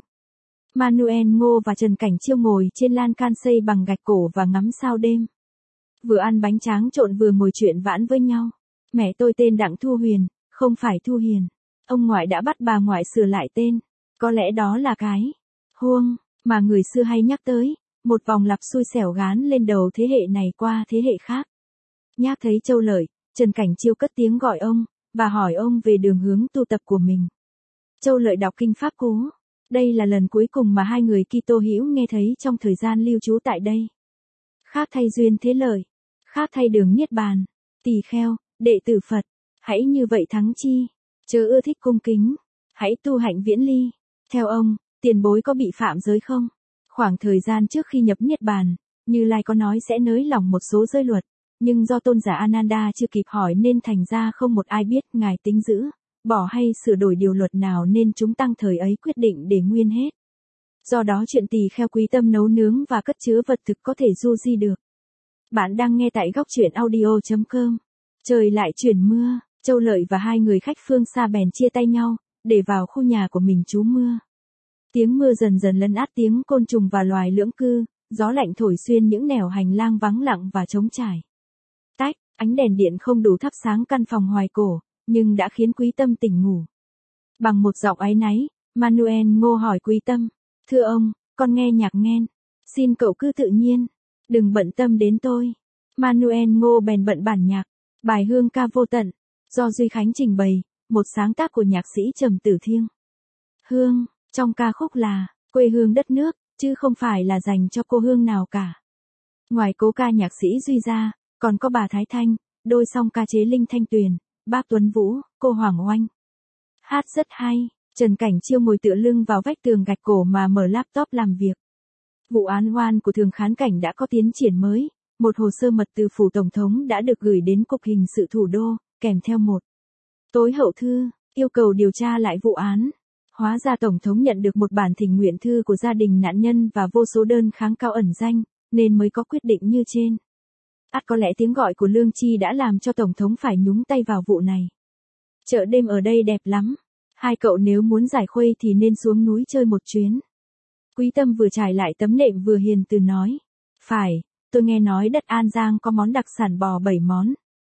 Manuel Ngô và Trần Cảnh Chiêu ngồi trên lan can xây bằng gạch cổ và ngắm sao đêm. Vừa ăn bánh tráng trộn vừa ngồi chuyện vãn với nhau. Mẹ tôi tên Đặng Thu Huyền, không phải Thu Hiền. Ông ngoại đã bắt bà ngoại sửa lại tên. Có lẽ đó là cái huông mà người xưa hay nhắc tới. Một vòng lặp xui xẻo gán lên đầu thế hệ này qua thế hệ khác. Nhác thấy Châu Lợi, Trần Cảnh Chiêu cất tiếng gọi ông, và hỏi ông về đường hướng tu tập của mình. Châu Lợi đọc kinh Pháp Cú. Đây là lần cuối cùng mà hai người Kitô hữu nghe thấy trong thời gian lưu trú tại đây. Khác thay duyên thế lợi, khác thay đường niết bàn, tỳ kheo, đệ tử Phật, hãy như vậy thắng chi, chớ ưa thích cung kính, hãy tu hạnh viễn ly. Theo ông, tiền bối có bị phạm giới không? Khoảng thời gian trước khi nhập niết bàn, Như Lai có nói sẽ nới lỏng một số giới luật, nhưng do tôn giả Ananda chưa kịp hỏi nên thành ra không một ai biết ngài tính giữ, bỏ hay sửa đổi điều luật nào nên chúng tăng thời ấy quyết định để nguyên hết. Do đó chuyện tỳ kheo Quý Tâm nấu nướng và cất chứa vật thực có thể du di được. Bạn đang nghe tại góc truyện audio chấm com. Trời lại chuyển mưa, Châu Lợi và hai người khách phương xa bèn chia tay nhau, để vào khu nhà của mình trú mưa. Tiếng mưa dần dần lấn át tiếng côn trùng và loài lưỡng cư, gió lạnh thổi xuyên những nẻo hành lang vắng lặng và trống trải. Tách, ánh đèn điện không đủ thắp sáng căn phòng hoài cổ, nhưng đã khiến Quý Tâm tỉnh ngủ. Bằng một giọng áy náy, Manuel Ngô hỏi Quý Tâm, thưa ông, con nghe nhạc nghen, xin cậu cứ tự nhiên, đừng bận tâm đến tôi. Manuel Ngô bèn bận bản nhạc, bài Hương ca vô tận, do Duy Khánh trình bày, một sáng tác của nhạc sĩ Trầm Tử Thiêng. Hương, trong ca khúc là, quê hương đất nước, chứ không phải là dành cho cô Hương nào cả. Ngoài cố ca nhạc sĩ Duy ra, còn có bà Thái Thanh, đôi song ca chế Linh Thanh Tuyền, bác Tuấn Vũ, cô Hoàng Oanh. Hát rất hay, Trần Cảnh Chiêu ngồi tựa lưng vào vách tường gạch cổ mà mở laptop làm việc. Vụ án oan của Thường Khán Cảnh đã có tiến triển mới, một hồ sơ mật từ phủ Tổng thống đã được gửi đến Cục Hình sự Thủ đô, kèm theo một tối hậu thư, yêu cầu điều tra lại vụ án. Hóa ra Tổng thống nhận được một bản thỉnh nguyện thư của gia đình nạn nhân và vô số đơn kháng cáo ẩn danh, nên mới có quyết định như trên. Ắt có lẽ tiếng gọi của Lương Chi đã làm cho Tổng thống phải nhúng tay vào vụ này. Chợ đêm ở đây đẹp lắm. Hai cậu nếu muốn giải khuây thì nên xuống núi chơi một chuyến. Quý Tâm vừa trải lại tấm nệm vừa hiền từ nói. Phải, tôi nghe nói đất An Giang có món đặc sản bò bảy món.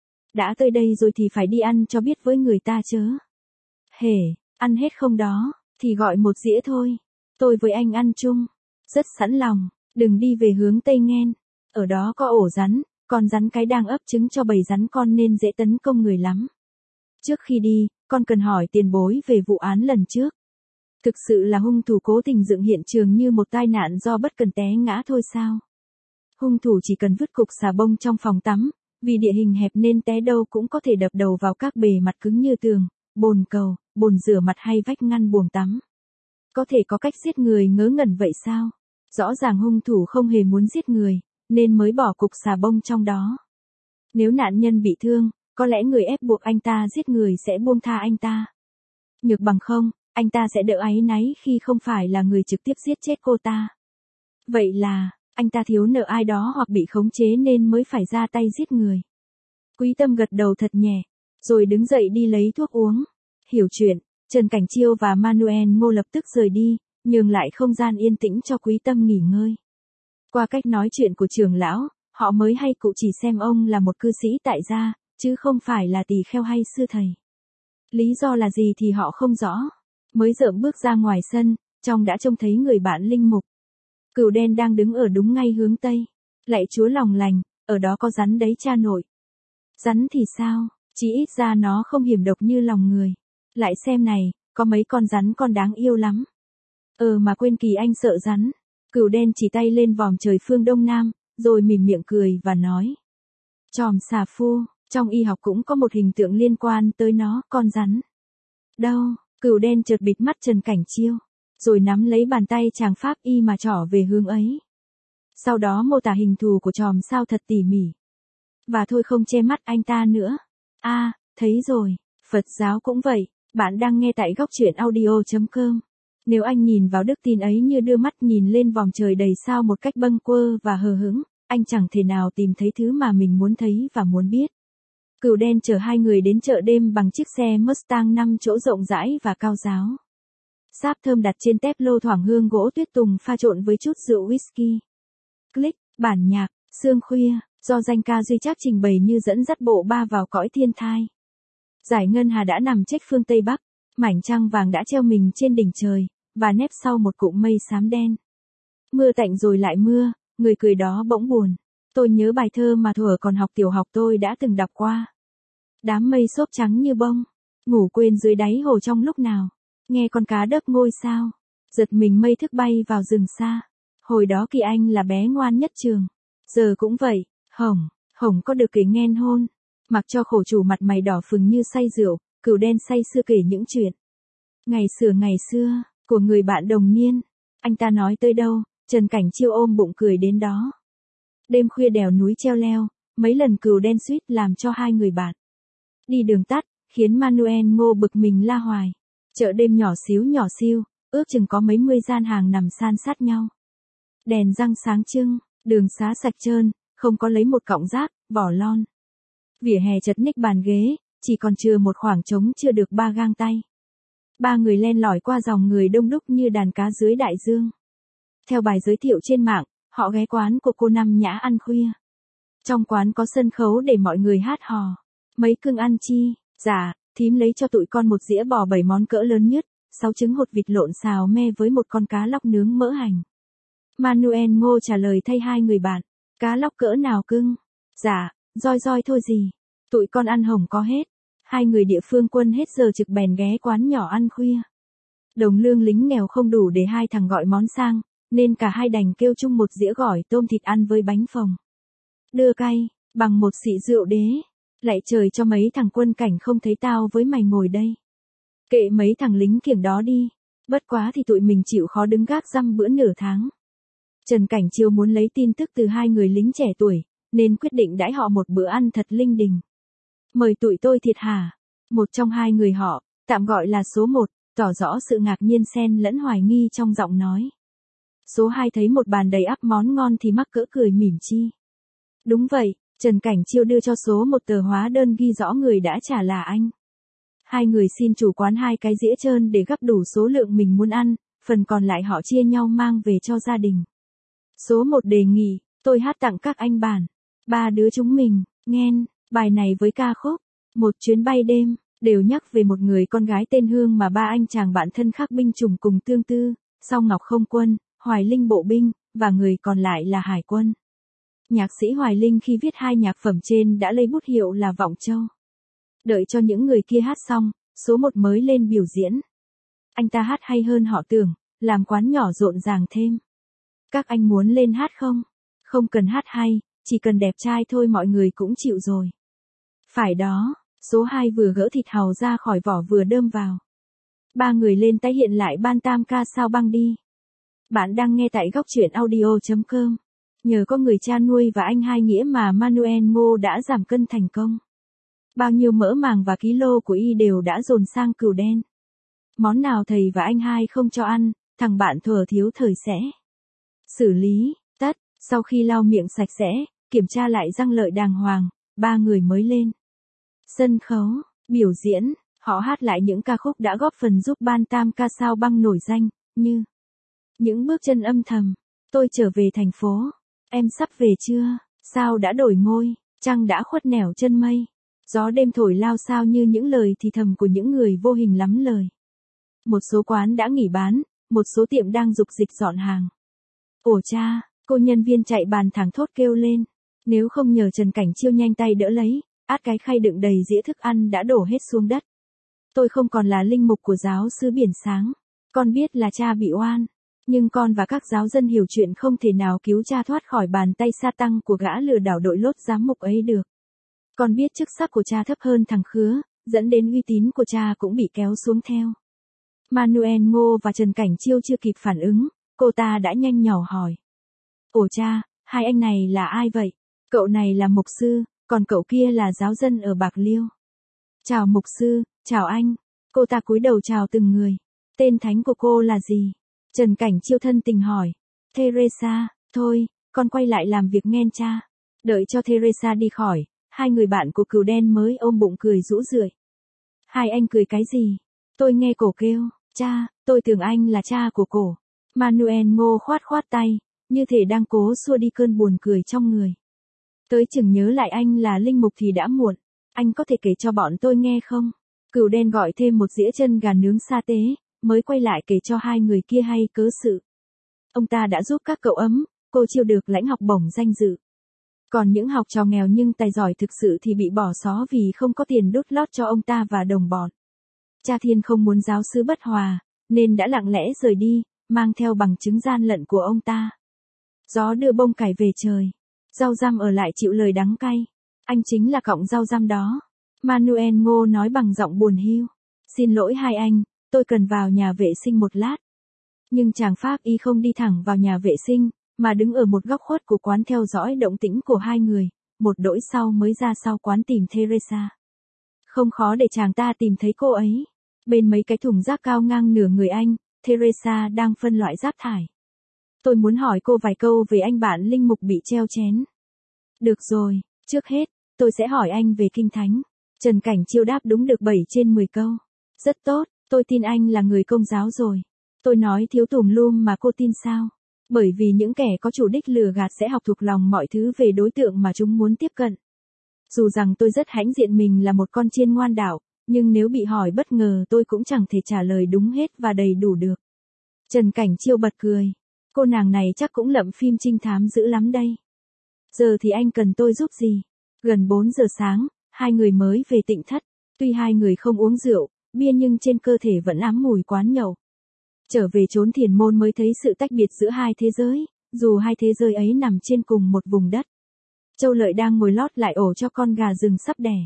Đã tới đây rồi thì phải đi ăn cho biết với người ta chớ. Hề, ăn hết không đó, thì gọi một dĩa thôi. Tôi với anh ăn chung. Rất sẵn lòng, đừng đi về hướng Tây Nghen. Ở đó có ổ rắn, con rắn cái đang ấp trứng cho bầy rắn con nên dễ tấn công người lắm. Trước khi đi, con cần hỏi tiền bối về vụ án lần trước. Thực sự là hung thủ cố tình dựng hiện trường như một tai nạn do bất cần té ngã thôi sao? Hung thủ chỉ cần vứt cục xà bông trong phòng tắm, Vì địa hình hẹp nên té đâu cũng có thể đập đầu vào các bề mặt cứng như tường, bồn cầu, bồn rửa mặt hay vách ngăn buồng tắm. Có thể có cách giết người ngớ ngẩn vậy sao? Rõ ràng hung thủ không hề muốn giết người, nên mới bỏ cục xà bông trong đó. Nếu nạn nhân bị thương, có lẽ người ép buộc anh ta giết người sẽ buông tha anh ta. Nhược bằng không, anh ta sẽ đỡ áy náy khi không phải là người trực tiếp giết chết cô ta. Vậy là, anh ta thiếu nợ ai đó hoặc bị khống chế nên mới phải ra tay giết người. Quý Tâm gật đầu thật nhẹ, rồi đứng dậy đi lấy thuốc uống. Hiểu chuyện, Trần Cảnh Chiêu và Manuel Ngô lập tức rời đi, nhường lại không gian yên tĩnh cho Quý Tâm nghỉ ngơi. Qua cách nói chuyện của trưởng lão, họ mới hay cụ chỉ xem ông là một cư sĩ tại gia, chứ không phải là tỳ kheo hay sư thầy. Lý do là gì thì họ không rõ. Mới dợm bước ra ngoài sân, trong đã trông thấy người bạn linh mục. Cừu đen đang đứng ở đúng ngay hướng tây. Lạy Chúa lòng lành, ở đó có rắn đấy cha nội. Rắn thì sao, chỉ ít ra nó không hiểm độc như lòng người. Lại xem này, có mấy con rắn con đáng yêu lắm. Ờ mà quên Kỳ anh sợ rắn. Cừu đen chỉ tay lên vòm trời phương đông nam, rồi mỉm miệng cười và nói. Chòm xà phu, trong y học cũng có một hình tượng liên quan tới nó, con rắn. Đâu, cừu đen chợt bịt mắt Trần Cảnh Chiêu, rồi nắm lấy bàn tay chàng pháp y mà trỏ về hướng ấy. Sau đó mô tả hình thù của chòm sao thật tỉ mỉ. Và thôi không che mắt anh ta nữa. A, à, thấy rồi, Phật giáo cũng vậy, bạn đang nghe tại góc truyện audio chấm com. Nếu anh nhìn vào đức tin ấy như đưa mắt nhìn lên vòm trời đầy sao một cách bâng quơ và hờ hững, anh chẳng thể nào tìm thấy thứ mà mình muốn thấy và muốn biết. Cừu đen chở hai người đến chợ đêm bằng chiếc xe Mustang năm chỗ rộng rãi và cao ráo. Sáp thơm đặt trên tép lô thoảng hương gỗ tuyết tùng pha trộn với chút rượu whisky. Click, bản nhạc, sương khuya, do danh ca Duy Trác trình bày như dẫn dắt bộ ba vào cõi thiên thai. Dải ngân hà đã nằm trách phương Tây Bắc, mảnh trăng vàng đã treo mình trên đỉnh trời, và nép sau một cụm mây xám đen. Mưa tạnh rồi lại mưa, người cười đó bỗng buồn. Tôi nhớ bài thơ mà thuở còn học tiểu học tôi đã từng đọc qua. Đám mây xốp trắng như bông, ngủ quên dưới đáy hồ trong lúc nào. Nghe con cá đớp ngôi sao, giật mình mây thức bay vào rừng xa. Hồi đó Kỳ anh là bé ngoan nhất trường. Giờ cũng vậy, Hồng, Hồng có được kể nghen hôn. Mặc cho khổ chủ mặt mày đỏ phừng như say rượu, cừu đen say sưa kể những chuyện. Ngày xưa ngày xưa, của người bạn đồng niên. Anh ta nói tới đâu, Trần Cảnh Chiêu ôm bụng cười đến đó. Đêm khuya đèo núi treo leo, mấy lần cừu đen suýt làm cho hai người bạn đi đường tắt, khiến Manuel Ngô bực mình la hoài. Chợ đêm nhỏ xíu nhỏ xiu, ước chừng có mấy mươi gian hàng nằm san sát nhau. Đèn răng sáng trưng, đường xá sạch trơn, không có lấy một cọng rác, vỏ lon. Vỉa hè chật ních bàn ghế, chỉ còn chừa một khoảng trống chưa được ba gang tay. Ba người len lỏi qua dòng người đông đúc như đàn cá dưới đại dương. Theo bài giới thiệu trên mạng, họ ghé quán của cô Năm Nhã ăn khuya. Trong quán có sân khấu để mọi người hát hò. Mấy cưng ăn chi? Dạ, thím lấy cho tụi con một dĩa bò bảy món cỡ lớn nhất, sáu trứng hột vịt lộn xào me với một con cá lóc nướng mỡ hành. Manuel Ngô trả lời thay hai người bạn. Cá lóc cỡ nào cưng? Dạ, roi roi thôi gì. Tụi con ăn hồng có hết. Hai người địa phương quân hết giờ trực bèn ghé quán nhỏ ăn khuya. Đồng lương lính nghèo không đủ để hai thằng gọi món sang, nên cả hai đành kêu chung một dĩa gỏi tôm thịt ăn với bánh phồng. Đưa cay, bằng một xị rượu đế. Lại trời cho mấy thằng quân cảnh không thấy tao với mày ngồi đây. Kệ mấy thằng lính kiểng đó đi. Bất quá thì tụi mình chịu khó đứng gác dăm bữa nửa tháng. Trần Cảnh Chiêu muốn lấy tin tức từ hai người lính trẻ tuổi, nên quyết định đãi họ một bữa ăn thật linh đình. Mời tụi tôi thiệt hả? Một trong hai người họ, tạm gọi là số một, tỏ rõ sự ngạc nhiên xen lẫn hoài nghi trong giọng nói. Số hai thấy một bàn đầy ắp món ngon thì mắc cỡ cười mỉm chi. Đúng vậy, Trần Cảnh Chiêu đưa cho số một tờ hóa đơn ghi rõ người đã trả là anh. Hai người xin chủ quán hai cái dĩa trơn để gắp đủ số lượng mình muốn ăn, phần còn lại họ chia nhau mang về cho gia đình. Số một đề nghị, tôi hát tặng các anh bản. Ba đứa chúng mình, nghen, bài này với ca khúc, một chuyến bay đêm, đều nhắc về một người con gái tên Hương mà ba anh chàng bạn thân khác binh chủng cùng tương tư, Song Ngọc không quân, Hoài Linh bộ binh, và người còn lại là hải quân. Nhạc sĩ Hoài Linh khi viết hai nhạc phẩm trên đã lấy bút hiệu là Vọng Châu. Đợi cho những người kia hát xong, số một mới lên biểu diễn. Anh ta hát hay hơn họ tưởng, làm quán nhỏ rộn ràng thêm. Các anh muốn lên hát không? Không cần hát hay, chỉ cần đẹp trai thôi mọi người cũng chịu rồi. Phải đó, số hai vừa gỡ thịt hàu ra khỏi vỏ vừa đơm vào. Ba người lên tái hiện lại ban tam ca sao băng đi. Bạn đang nghe tại góc truyện audio chấm com. Nhờ có người cha nuôi và anh hai nghĩa mà Manuel Ngô đã giảm cân thành công. Bao nhiêu mỡ màng và ký lô của y đều đã dồn sang cừu đen. Món nào thầy và anh hai không cho ăn, thằng bạn thuở thiếu thời sẽ xử lý, tất, sau khi lau miệng sạch sẽ, kiểm tra lại răng lợi đàng hoàng, ba người mới lên sân khấu, biểu diễn, họ hát lại những ca khúc đã góp phần giúp ban tam ca sao băng nổi danh, như Những bước chân âm thầm, Tôi trở về thành phố, Em sắp về chưa, Sao đã đổi ngôi, Trăng đã khuất nẻo chân mây, Gió đêm thổi lao sao như những lời thì thầm của những người vô hình lắm lời. Một số quán đã nghỉ bán, một số tiệm đang dục dịch dọn hàng. Ủa cha, cô nhân viên chạy bàn thẳng thốt kêu lên. Nếu không nhờ Trần Cảnh Chiêu nhanh tay đỡ lấy, át cái khay đựng đầy dĩa thức ăn đã đổ hết xuống đất. Tôi không còn là linh mục của giáo xứ biển sáng. Con biết là cha bị oan. Nhưng con và các giáo dân hiểu chuyện không thể nào cứu cha thoát khỏi bàn tay sa tăng của gã lừa đảo đội lốt giám mục ấy được. Con biết chức sắc của cha thấp hơn thằng Khứa, dẫn đến uy tín của cha cũng bị kéo xuống theo. Manuel Ngô và Trần Cảnh Chiêu chưa kịp phản ứng, cô ta đã nhanh nhỏ hỏi. Ủa cha, hai anh này là ai vậy? Cậu này là mục sư, còn cậu kia là giáo dân ở Bạc Liêu. Chào mục sư, chào anh. Cô ta cúi đầu chào từng người. Tên thánh của cô là gì? Trần Cảnh Chiêu thân tình hỏi. Teresa, thôi, con quay lại làm việc nghe cha. Đợi cho Teresa đi khỏi, hai người bạn của cừu đen mới ôm bụng cười rũ rượi. Hai anh cười cái gì? Tôi nghe cổ kêu, cha, tôi tưởng anh là cha của cổ. Manuel Ngô khoát khoát tay, như thể đang cố xua đi cơn buồn cười trong người. Tới chừng nhớ lại anh là linh mục thì đã muộn, anh có thể kể cho bọn tôi nghe không? Cừu đen gọi thêm một dĩa chân gà nướng sa tế, mới quay lại kể cho hai người kia hay cớ sự. Ông ta đã giúp các cậu ấm, cô Chiêu được lãnh học bổng danh dự. Còn những học trò nghèo nhưng tài giỏi thực sự thì bị bỏ xó vì không có tiền đút lót cho ông ta và đồng bọn. Cha Thiên không muốn giáo xứ bất hòa, nên đã lặng lẽ rời đi, mang theo bằng chứng gian lận của ông ta. Gió đưa bông cải về trời. Rau răm ở lại chịu lời đắng cay. Anh chính là cọng rau răm đó. Manuel Ngô nói bằng giọng buồn hiu. Xin lỗi hai anh, tôi cần vào nhà vệ sinh một lát. Nhưng chàng Pháp y không đi thẳng vào nhà vệ sinh, mà đứng ở một góc khuất của quán theo dõi động tĩnh của hai người. Một đỗi sau mới ra sau quán tìm Teresa. Không khó để chàng ta tìm thấy cô ấy. Bên mấy cái thùng rác cao ngang nửa người anh, Teresa đang phân loại rác thải. Tôi muốn hỏi cô vài câu về anh bạn linh mục bị treo chén. Được rồi, trước hết, tôi sẽ hỏi anh về kinh thánh. Trần Cảnh Chiêu đáp đúng được bảy trên mười câu. Rất tốt, tôi tin anh là người Công giáo rồi. Tôi nói thiếu tùm lum mà cô tin sao? Bởi vì những kẻ có chủ đích lừa gạt sẽ học thuộc lòng mọi thứ về đối tượng mà chúng muốn tiếp cận. Dù rằng tôi rất hãnh diện mình là một con chiên ngoan đạo, nhưng nếu bị hỏi bất ngờ tôi cũng chẳng thể trả lời đúng hết và đầy đủ được. Trần Cảnh Chiêu bật cười. Cô nàng này chắc cũng lậm phim trinh thám dữ lắm đây. Giờ thì anh cần tôi giúp gì? Gần bốn giờ sáng, hai người mới về Tịnh Thất. Tuy hai người không uống rượu, bia nhưng trên cơ thể vẫn ám mùi quán nhậu. Trở về chốn thiền môn mới thấy sự tách biệt giữa hai thế giới, dù hai thế giới ấy nằm trên cùng một vùng đất. Châu Lợi đang ngồi lót lại ổ cho con gà rừng sắp đẻ.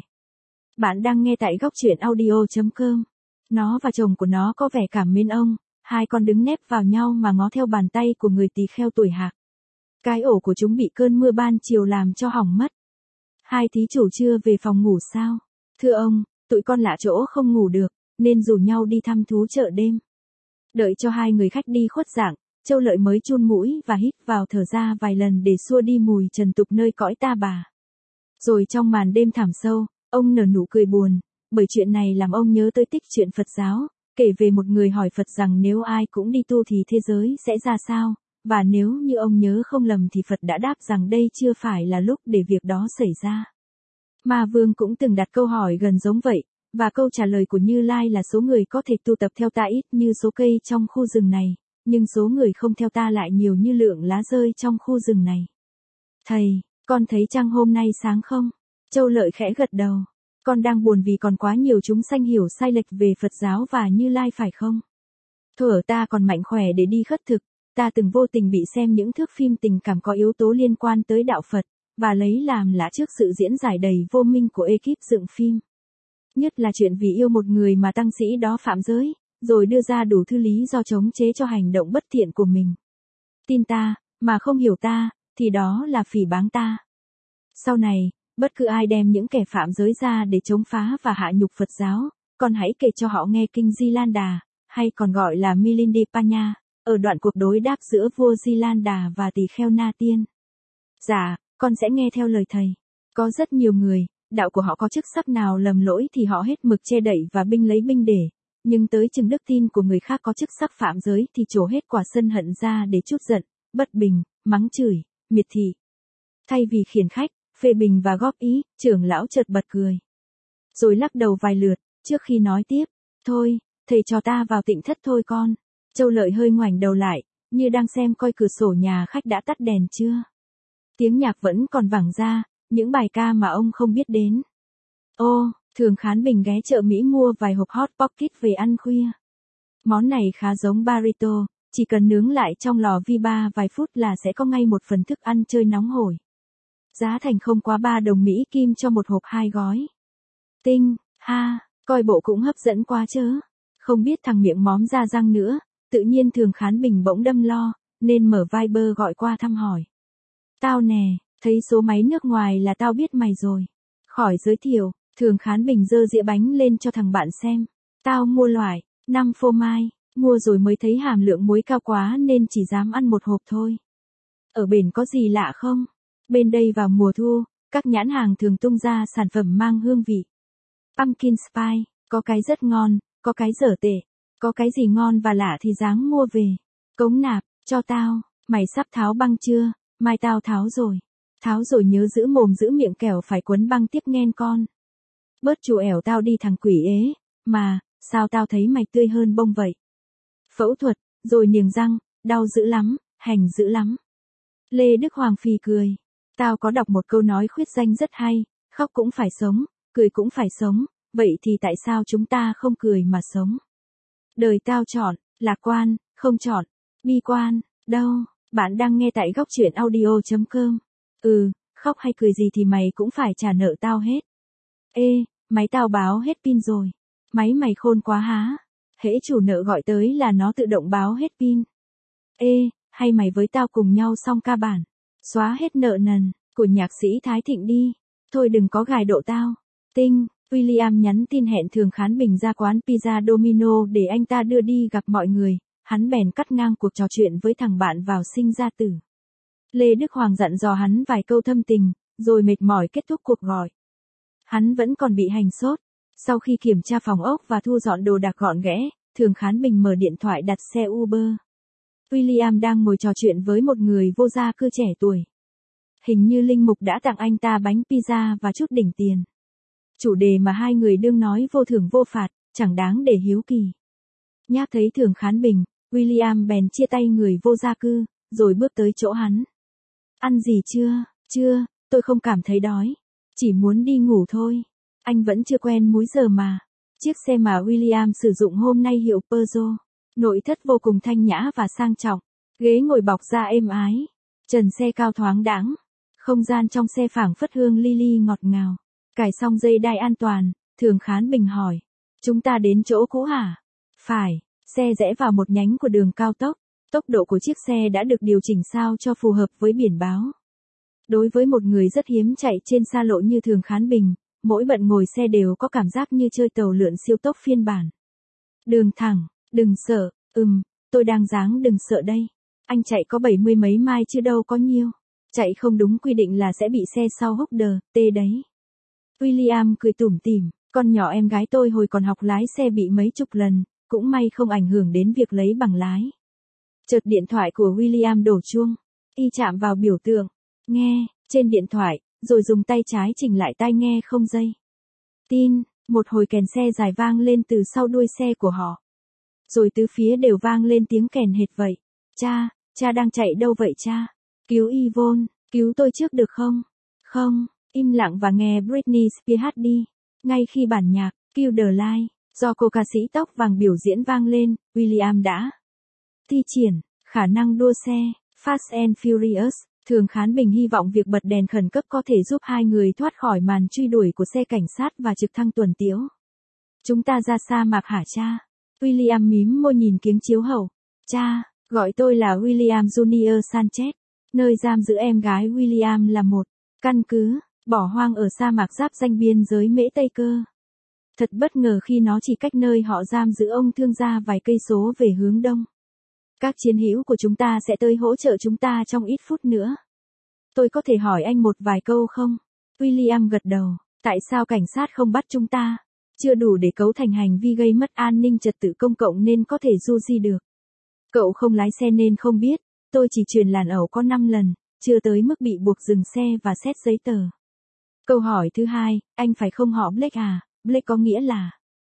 Bạn đang nghe tại góc truyện audio chấm com. Nó và chồng của nó có vẻ cảm mến ông, hai con đứng nép vào nhau mà ngó theo bàn tay của người tỳ kheo tuổi hạc. Cái ổ của chúng bị cơn mưa ban chiều làm cho hỏng mất. Hai thí chủ chưa về phòng ngủ sao? Thưa ông, tụi con lạ chỗ không ngủ được, nên rủ nhau đi thăm thú chợ đêm. Đợi cho hai người khách đi khuất dạng, Châu Lợi mới chun mũi và hít vào thở ra vài lần để xua đi mùi trần tục nơi cõi ta bà. Rồi trong màn đêm thẳm sâu, ông nở nụ cười buồn, bởi chuyện này làm ông nhớ tới tích chuyện Phật giáo, kể về một người hỏi Phật rằng nếu ai cũng đi tu thì thế giới sẽ ra sao, và nếu như ông nhớ không lầm thì Phật đã đáp rằng đây chưa phải là lúc để việc đó xảy ra. Ma Vương cũng từng đặt câu hỏi gần giống vậy, và câu trả lời của Như Lai là số người có thể tu tập theo ta ít như số cây trong khu rừng này, nhưng số người không theo ta lại nhiều như lượng lá rơi trong khu rừng này. Thầy, con thấy trăng hôm nay sáng không? Châu Lợi khẽ gật đầu. Con đang buồn vì còn quá nhiều chúng sanh hiểu sai lệch về Phật giáo và Như Lai phải không? Thuở ta còn mạnh khỏe để đi khất thực, ta từng vô tình bị xem những thước phim tình cảm có yếu tố liên quan tới đạo Phật, và lấy làm lạ trước sự diễn giải đầy vô minh của ekip dựng phim. Nhất là chuyện vì yêu một người mà tăng sĩ đó phạm giới, rồi đưa ra đủ thứ lý do chống chế cho hành động bất thiện của mình. Tin ta, mà không hiểu ta, thì đó là phỉ báng ta. Sau này, bất cứ ai đem những kẻ phạm giới ra để chống phá và hạ nhục Phật giáo, con hãy kể cho họ nghe kinh Di Lan Đà, hay còn gọi là Milindipanya, ở đoạn cuộc đối đáp giữa vua Di Lan Đà và tỳ kheo Na Tiên. Dạ, con sẽ nghe theo lời thầy. Có rất nhiều người, đạo của họ có chức sắc nào lầm lỗi thì họ hết mực che đậy và binh lấy binh để, nhưng tới chừng đức tin của người khác có chức sắc phạm giới thì trổ hết quả sân hận ra để trút giận, bất bình, mắng chửi, miệt thị. Thay vì khiển khách, phê bình và góp ý, trưởng lão chợt bật cười. Rồi lắc đầu vài lượt, trước khi nói tiếp, thôi, thầy cho ta vào tịnh thất thôi con. Châu Lợi hơi ngoảnh đầu lại, như đang xem coi cửa sổ nhà khách đã tắt đèn chưa. Tiếng nhạc vẫn còn vẳng ra, những bài ca mà ông không biết đến. Ô, Thường Khán Bình ghé chợ Mỹ mua vài hộp Hot Pocket về ăn khuya. Món này khá giống burrito, chỉ cần nướng lại trong lò vi ba vài phút là sẽ có ngay một phần thức ăn chơi nóng hổi. Giá thành không quá ba đồng Mỹ Kim cho một hộp hai gói. Tinh, ha, coi bộ cũng hấp dẫn quá chớ. Không biết thằng miệng móm ra răng nữa, tự nhiên Thường Khán Bình bỗng đâm lo, nên mở Viber gọi qua thăm hỏi. Tao nè, thấy số máy nước ngoài là tao biết mày rồi. Khỏi giới thiệu, Thường Khán Bình giơ dĩa bánh lên cho thằng bạn xem. Tao mua loại, năm phô mai, mua rồi mới thấy hàm lượng muối cao quá nên chỉ dám ăn một hộp thôi. Ở bển có gì lạ không? Bên đây vào mùa thu, các nhãn hàng thường tung ra sản phẩm mang hương vị. Pumpkin Spice, có cái rất ngon, có cái dở tệ, có cái gì ngon và lạ thì dáng mua về. Cống nạp, cho tao, mày sắp tháo băng chưa? Mai tao tháo rồi. Tháo rồi nhớ giữ mồm giữ miệng kẻo phải quấn băng tiếp nghen con. Bớt chủ ẻo tao đi thằng quỷ ế, mà, sao tao thấy mày tươi hơn bông vậy? Phẫu thuật, rồi niềng răng, đau dữ lắm, hành dữ lắm. Lê Đức Hoàng phì cười. Tao có đọc một câu nói khuyết danh rất hay, khóc cũng phải sống, cười cũng phải sống, vậy thì tại sao chúng ta không cười mà sống? Đời tao chọn, lạc quan, không chọn, bi quan, đâu, bạn đang nghe tại góc truyện audio.com. Ừ, khóc hay cười gì thì mày cũng phải trả nợ tao hết. Ê, máy tao báo hết pin rồi. Máy mày khôn quá há. Hễ chủ nợ gọi tới là nó tự động báo hết pin. Ê, hay mày với tao cùng nhau xong ca bản. Xóa hết nợ nần, của nhạc sĩ Thái Thịnh đi. Thôi đừng có gài độ tao. Tinh, William nhắn tin hẹn Thường Khán Bình ra quán pizza Domino để anh ta đưa đi gặp mọi người. Hắn bèn cắt ngang cuộc trò chuyện với thằng bạn vào sinh ra tử. Lê Đức Hoàng dặn dò hắn vài câu thâm tình, rồi mệt mỏi kết thúc cuộc gọi. Hắn vẫn còn bị hành sốt. Sau khi kiểm tra phòng ốc và thu dọn đồ đạc gọn ghẽ, Thường Khán Bình mở điện thoại đặt xe Uber. William đang ngồi trò chuyện với một người vô gia cư trẻ tuổi. Hình như linh mục đã tặng anh ta bánh pizza và chút đỉnh tiền. Chủ đề mà hai người đương nói vô thưởng vô phạt, chẳng đáng để hiếu kỳ. Nhắc thấy Thường Khán Bình, William bèn chia tay người vô gia cư, rồi bước tới chỗ hắn. Ăn gì chưa? Chưa, tôi không cảm thấy đói. Chỉ muốn đi ngủ thôi. Anh vẫn chưa quen múi giờ mà. Chiếc xe mà William sử dụng hôm nay hiệu Peugeot. Nội thất vô cùng thanh nhã và sang trọng. Ghế ngồi bọc da êm ái. Trần xe cao thoáng đãng. Không gian trong xe phảng phất hương lily ngọt ngào. Cài xong dây đai an toàn, Thường Khán Bình hỏi. Chúng ta đến chỗ cũ hả? Phải, xe rẽ vào một nhánh của đường cao tốc. Tốc độ của chiếc xe đã được điều chỉnh sao cho phù hợp với biển báo. Đối với một người rất hiếm chạy trên xa lộ như Thường Khán Bình, mỗi bận ngồi xe đều có cảm giác như chơi tàu lượn siêu tốc phiên bản. Đường thẳng, đừng sợ, ừm, tôi đang dáng đừng sợ đây. Anh chạy có bảy mươi mấy mai chứ đâu có nhiêu. Chạy không đúng quy định là sẽ bị xe sau húc đờ, tê đấy. William cười tủm tỉm, con nhỏ em gái tôi hồi còn học lái xe bị mấy chục lần, cũng may không ảnh hưởng đến việc lấy bằng lái. Chợt điện thoại của William đổ chuông, y chạm vào biểu tượng, nghe, trên điện thoại, rồi dùng tay trái chỉnh lại tai nghe không dây. Tin, một hồi kèn xe dài vang lên từ sau đuôi xe của họ. Rồi tứ phía đều vang lên tiếng kèn hệt vậy. Cha, cha đang chạy đâu vậy cha? Cứu Yvonne, cứu tôi trước được không? Không, im lặng và nghe Britney Spears hát đi. Ngay khi bản nhạc, Kill the Light, do cô ca sĩ tóc vàng biểu diễn vang lên, William đã thi triển khả năng đua xe, Fast and Furious. Thường Khán Bình hy vọng việc bật đèn khẩn cấp có thể giúp hai người thoát khỏi màn truy đuổi của xe cảnh sát và trực thăng tuần tiễu. Chúng ta ra sa mạc hả cha? William mím môi nhìn kính chiếu hậu. Cha, gọi tôi là William Junior Sanchez. Nơi giam giữ em gái William là một căn cứ bỏ hoang ở sa mạc giáp ranh biên giới Mễ Tây Cơ. Thật bất ngờ khi nó chỉ cách nơi họ giam giữ ông thương gia vài cây số về hướng đông. Các chiến hữu của chúng ta sẽ tới hỗ trợ chúng ta trong ít phút nữa. Tôi có thể hỏi anh một vài câu không? William gật đầu. Tại sao cảnh sát không bắt chúng ta? Chưa đủ để cấu thành hành vi gây mất an ninh trật tự công cộng nên có thể du di được. Cậu không lái xe nên không biết. Tôi chỉ chuyển làn ẩu có năm lần, chưa tới mức bị buộc dừng xe và xét giấy tờ. Câu hỏi thứ hai, anh phải không họ Blake à? Blake có nghĩa là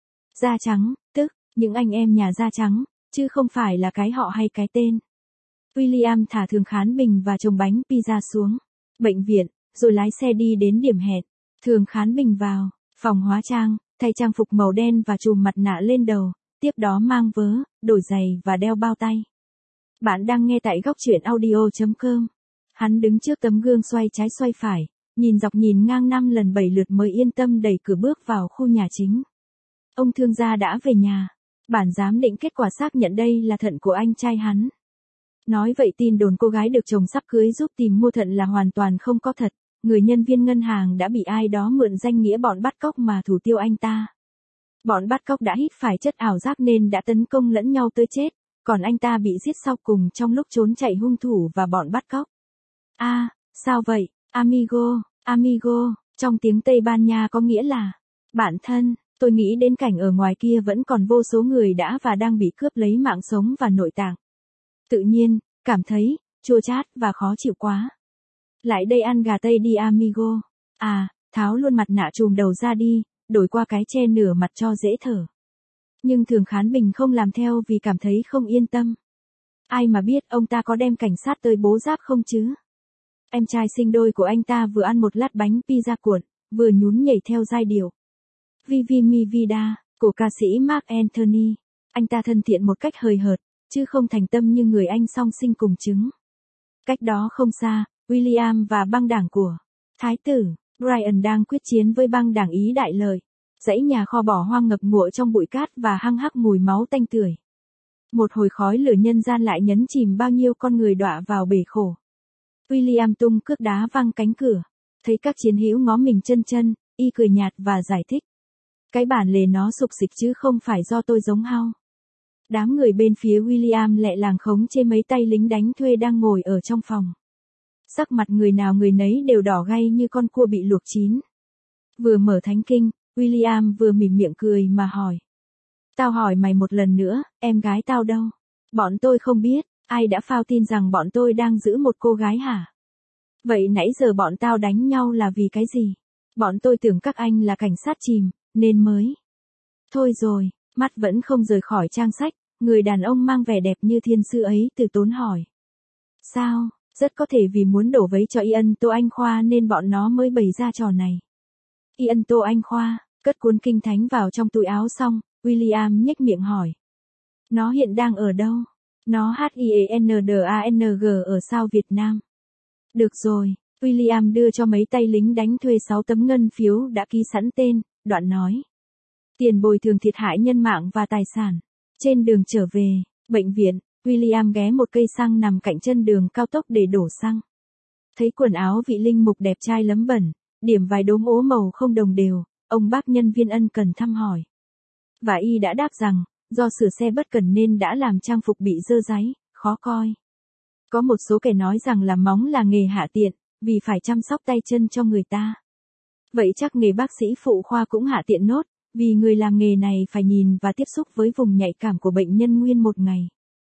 da trắng, tức những anh em nhà da trắng, chứ không phải là cái họ hay cái tên. William thả Thường Khán Bình và chồng bánh pizza xuống bệnh viện, rồi lái xe đi đến điểm hẹn. Thường Khán Bình vào phòng hóa trang, thay trang phục màu đen và trùm mặt nạ lên đầu, tiếp đó mang vớ, đổi giày và đeo bao tay. Bạn đang nghe tại góc truyện audio chấm com. Hắn đứng trước tấm gương xoay trái xoay phải, nhìn dọc nhìn ngang năm lần bảy lượt mới yên tâm đẩy cửa bước vào khu nhà chính. Ông thương gia đã về nhà. Bản giám định kết quả xác nhận đây là thận của anh trai hắn. Nói vậy tin đồn cô gái được chồng sắp cưới giúp tìm mua thận là hoàn toàn không có thật. Người nhân viên ngân hàng đã bị ai đó mượn danh nghĩa bọn bắt cóc mà thủ tiêu anh ta. Bọn bắt cóc đã hít phải chất ảo giác nên đã tấn công lẫn nhau tới chết, còn anh ta bị giết sau cùng trong lúc trốn chạy hung thủ và bọn bắt cóc. A, à, sao vậy? Amigo, amigo, trong tiếng Tây Ban Nha có nghĩa là bạn thân. Tôi nghĩ đến cảnh ở ngoài kia vẫn còn vô số người đã và đang bị cướp lấy mạng sống và nội tạng. Tự nhiên, cảm thấy chua chát và khó chịu quá. Lại đây ăn gà Tây đi amigo. À, tháo luôn mặt nạ trùm đầu ra đi, đổi qua cái che nửa mặt cho dễ thở. Nhưng Thường Khán Bình không làm theo vì cảm thấy không yên tâm. Ai mà biết ông ta có đem cảnh sát tới bố giáp không chứ? Em trai sinh đôi của anh ta vừa ăn một lát bánh pizza cuộn, vừa nhún nhảy theo giai điệu Vivi mi vida của ca sĩ Mark Anthony. Anh ta thân thiện một cách hời hợt, chứ không thành tâm như người anh song sinh cùng trứng. Cách đó không xa, William và băng đảng của Thái tử Brian đang quyết chiến với băng đảng Ý Đại Lợi. Dãy nhà kho bỏ hoang ngập ngụa trong bụi cát và hăng hắc mùi máu tanh tưởi. Một hồi khói lửa nhân gian lại nhấn chìm bao nhiêu con người đọa vào bể khổ. William tung cước đá văng cánh cửa. Thấy các chiến hữu ngó mình chân chân, y cười nhạt và giải thích. Cái bản lề nó sục sịch chứ không phải do tôi giống hao. Đám người bên phía William lẹ làng khống chế mấy tay lính đánh thuê đang ngồi ở trong phòng. Sắc mặt người nào người nấy đều đỏ gay như con cua bị luộc chín. Vừa mở thánh kinh, William vừa mỉm miệng cười mà hỏi. Tao hỏi mày một lần nữa, em gái tao đâu? Bọn tôi không biết, ai đã phao tin rằng bọn tôi đang giữ một cô gái hả? Vậy nãy giờ bọn tao đánh nhau là vì cái gì? Bọn tôi tưởng các anh là cảnh sát chìm, nên mới. Thôi rồi, mắt vẫn không rời khỏi trang sách, người đàn ông mang vẻ đẹp như thiên sư ấy từ tốn hỏi. Sao, rất có thể vì muốn đổ vấy cho Ian Tô Anh Khoa nên bọn nó mới bày ra trò này. Ian Tô Anh Khoa, cất cuốn kinh thánh vào trong túi áo xong, William nhếch miệng hỏi. Nó hiện đang ở đâu? Nó hát i e n d a n g ở sao Việt Nam? Được rồi, William đưa cho mấy tay lính đánh thuê sáu tấm ngân phiếu đã ký sẵn tên, đoạn nói. Tiền bồi thường thiệt hại nhân mạng và tài sản. Trên đường trở về, bệnh viện, William ghé một cây xăng nằm cạnh chân đường cao tốc để đổ xăng. Thấy quần áo vị linh mục đẹp trai lấm bẩn, điểm vài đốm ố màu không đồng đều, ông bác nhân viên ân cần thăm hỏi. Và y đã đáp rằng, do sửa xe bất cần nên đã làm trang phục bị dơ dáy, khó coi. Có một số kẻ nói rằng làm móng là nghề hạ tiện, vì phải chăm sóc tay chân cho người ta. Vậy chắc nghề bác sĩ phụ khoa cũng hạ tiện nốt, vì người làm nghề này phải nhìn và tiếp xúc với vùng nhạy cảm của bệnh nhân nguyên một ngày.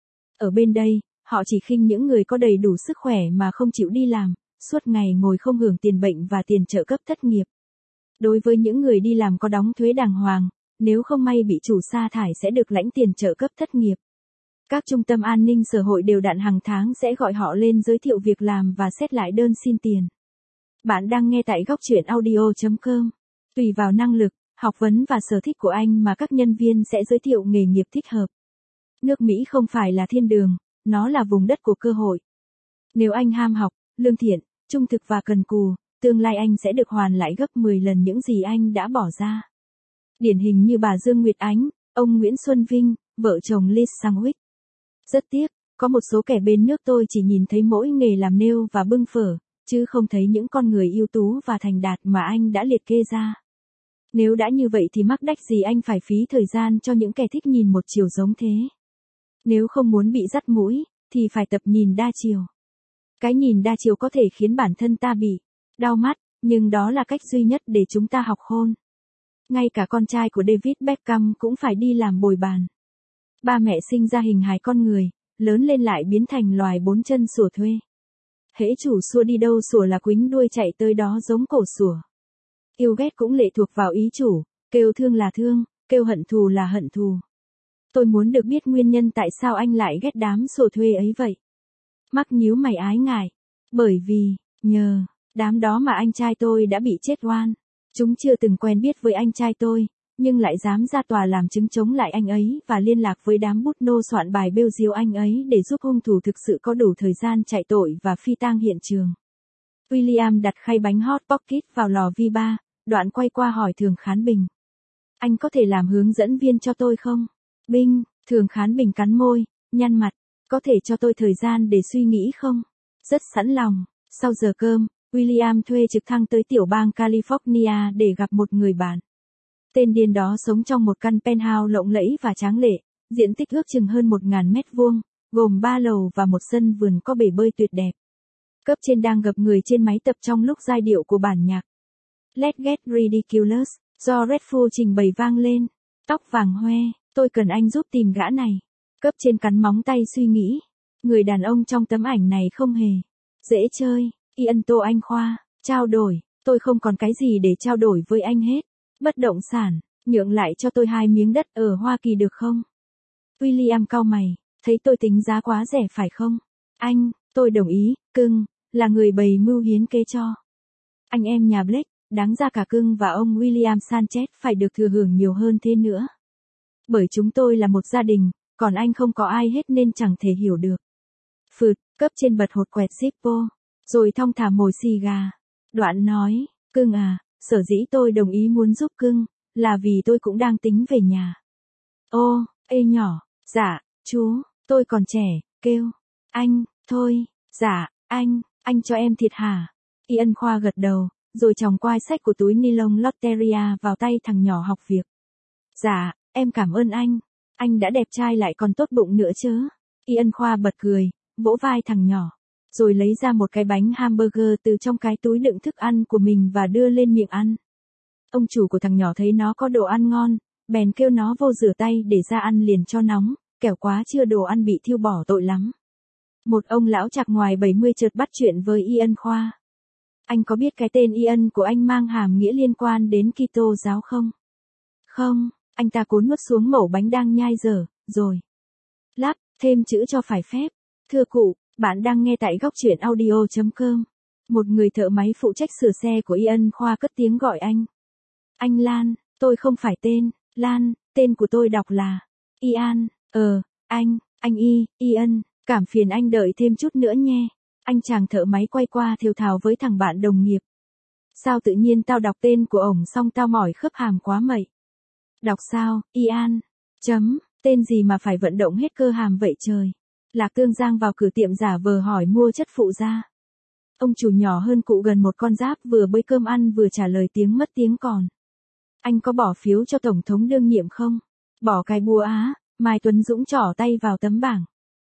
Ở bên đây, họ chỉ khinh những người có đầy đủ sức khỏe mà không chịu đi làm, suốt ngày ngồi không hưởng tiền bệnh và tiền trợ cấp thất nghiệp. Đối với những người đi làm có đóng thuế đàng hoàng, nếu không may bị chủ sa thải sẽ được lãnh tiền trợ cấp thất nghiệp. Các trung tâm an ninh xã hội đều đặn hàng tháng sẽ gọi họ lên giới thiệu việc làm và xét lại đơn xin tiền. Bạn đang nghe tại góc truyện audio chấm com. Tùy vào năng lực, học vấn và sở thích của anh mà các nhân viên sẽ giới thiệu nghề nghiệp thích hợp. Nước Mỹ không phải là thiên đường, nó là vùng đất của cơ hội. Nếu anh ham học, lương thiện, trung thực và cần cù, tương lai anh sẽ được hoàn lại gấp mười lần những gì anh đã bỏ ra. Điển hình như bà Dương Nguyệt Ánh, ông Nguyễn Xuân Vinh, vợ chồng Liz Sandwich. Rất tiếc, có một số kẻ bên nước tôi chỉ nhìn thấy mỗi nghề làm nêu và bưng phở, chứ không thấy những con người ưu tú và thành đạt mà anh đã liệt kê ra. Nếu đã như vậy thì mắc đách gì anh phải phí thời gian cho những kẻ thích nhìn một chiều giống thế. Nếu không muốn bị dắt mũi, thì phải tập nhìn đa chiều. Cái nhìn đa chiều có thể khiến bản thân ta bị đau mắt, nhưng đó là cách duy nhất để chúng ta học khôn. Ngay cả con trai của David Beckham cũng phải đi làm bồi bàn. Ba mẹ sinh ra hình hài con người, lớn lên lại biến thành loài bốn chân sủa thuê. Hễ chủ xua đi đâu sủa là quýnh đuôi chạy tới đó giống cổ sủa. Yêu ghét cũng lệ thuộc vào ý chủ, kêu thương là thương, kêu hận thù là hận thù. Tôi muốn được biết nguyên nhân tại sao anh lại ghét đám sủa thuê ấy vậy. Mắc nhíu mày ái ngại. Bởi vì, nhờ, đám đó mà anh trai tôi đã bị chết oan. Chúng chưa từng quen biết với anh trai tôi, nhưng lại dám ra tòa làm chứng chống lại anh ấy và liên lạc với đám bút nô soạn bài bêu diếu anh ấy để giúp hung thủ thực sự có đủ thời gian chạy tội và phi tang hiện trường. William đặt khay bánh Hot Pocket vào lò vi ba, đoạn quay qua hỏi Thường Khán Bình. Anh có thể làm hướng dẫn viên cho tôi không? Binh, Thường Khán Bình cắn môi, nhăn mặt. Có thể cho tôi thời gian để suy nghĩ không? Rất sẵn lòng. Sau giờ cơm, William thuê trực thăng tới tiểu bang California để gặp một người bạn. Tên điên đó sống trong một căn penthouse lộng lẫy và tráng lệ, diện tích ước chừng hơn một nghìn mét vuông, gồm ba lầu và một sân vườn có bể bơi tuyệt đẹp. Cấp trên đang gặp người trên máy tập trong lúc giai điệu của bản nhạc Let's Get Ridiculous, do Redfoo trình bày vang lên. Tóc vàng hoe, tôi cần anh giúp tìm gã này. Cấp trên cắn móng tay suy nghĩ. Người đàn ông trong tấm ảnh này không hề dễ chơi. Ian Tô Anh Khoa, trao đổi, tôi không còn cái gì để trao đổi với anh hết. Bất động sản, nhượng lại cho tôi hai miếng đất ở Hoa Kỳ được không? William cau mày, thấy tôi tính giá quá rẻ phải không? Anh, tôi đồng ý, cưng, là người bày mưu hiến kế cho. Anh em nhà Blake, đáng ra cả cưng và ông William Sanchez phải được thừa hưởng nhiều hơn thế nữa. Bởi chúng tôi là một gia đình, còn anh không có ai hết nên chẳng thể hiểu được. Phượt, cấp trên bật hột quẹt Zippo, rồi thong thả mồi xì gà. Đoạn nói, cưng à, sở dĩ tôi đồng ý muốn giúp cưng, là vì tôi cũng đang tính về nhà. Ô, ê nhỏ, dạ, chú, tôi còn trẻ, kêu. Anh, thôi, dạ, anh, anh cho em thiệt hả? Ian Khoa gật đầu, rồi chòng quai sách của túi ni lông Lotteria vào tay thằng nhỏ học việc. Dạ, em cảm ơn anh. Anh đã đẹp trai lại còn tốt bụng nữa chứ. Ian Khoa bật cười, vỗ vai thằng nhỏ, rồi lấy ra một cái bánh hamburger từ trong cái túi đựng thức ăn của mình và đưa lên miệng ăn. Ông chủ của thằng nhỏ thấy nó có đồ ăn ngon, bèn kêu nó vô rửa tay để ra ăn liền cho nóng, kẻo quá trưa đồ ăn bị thiêu bỏ tội lắm. Một ông lão chạc ngoài bảy mươi chợt bắt chuyện với Ian Khoa. Anh có biết cái tên Ian của anh mang hàm nghĩa liên quan đến Kitô giáo không? Không, anh ta cố nuốt xuống mẩu bánh đang nhai dở, rồi lắp thêm chữ cho phải phép. Thưa cụ, bạn đang nghe tại góc truyện audio chấm com. Một người thợ máy phụ trách sửa xe của Ian Khoa cất tiếng gọi anh. Anh Lan, tôi không phải tên Lan, tên của tôi đọc là Ian. Ờ, anh, anh Y, Ian, cảm phiền anh đợi thêm chút nữa nhé. Anh chàng thợ máy quay qua thều thào với thằng bạn đồng nghiệp. Sao tự nhiên tao đọc tên của ổng xong tao mỏi khớp hàm quá mậy. Đọc sao, Ian? Chấm, tên gì mà phải vận động hết cơ hàm vậy trời. Lạc Tương Giang vào cửa tiệm giả vờ hỏi mua chất phụ ra. Ông chủ nhỏ hơn cụ gần một con giáp vừa bới cơm ăn vừa trả lời tiếng mất tiếng còn. Anh có bỏ phiếu cho Tổng thống đương nhiệm không? Bỏ cái búa á, Mai Tuấn Dũng trỏ tay vào tấm bảng.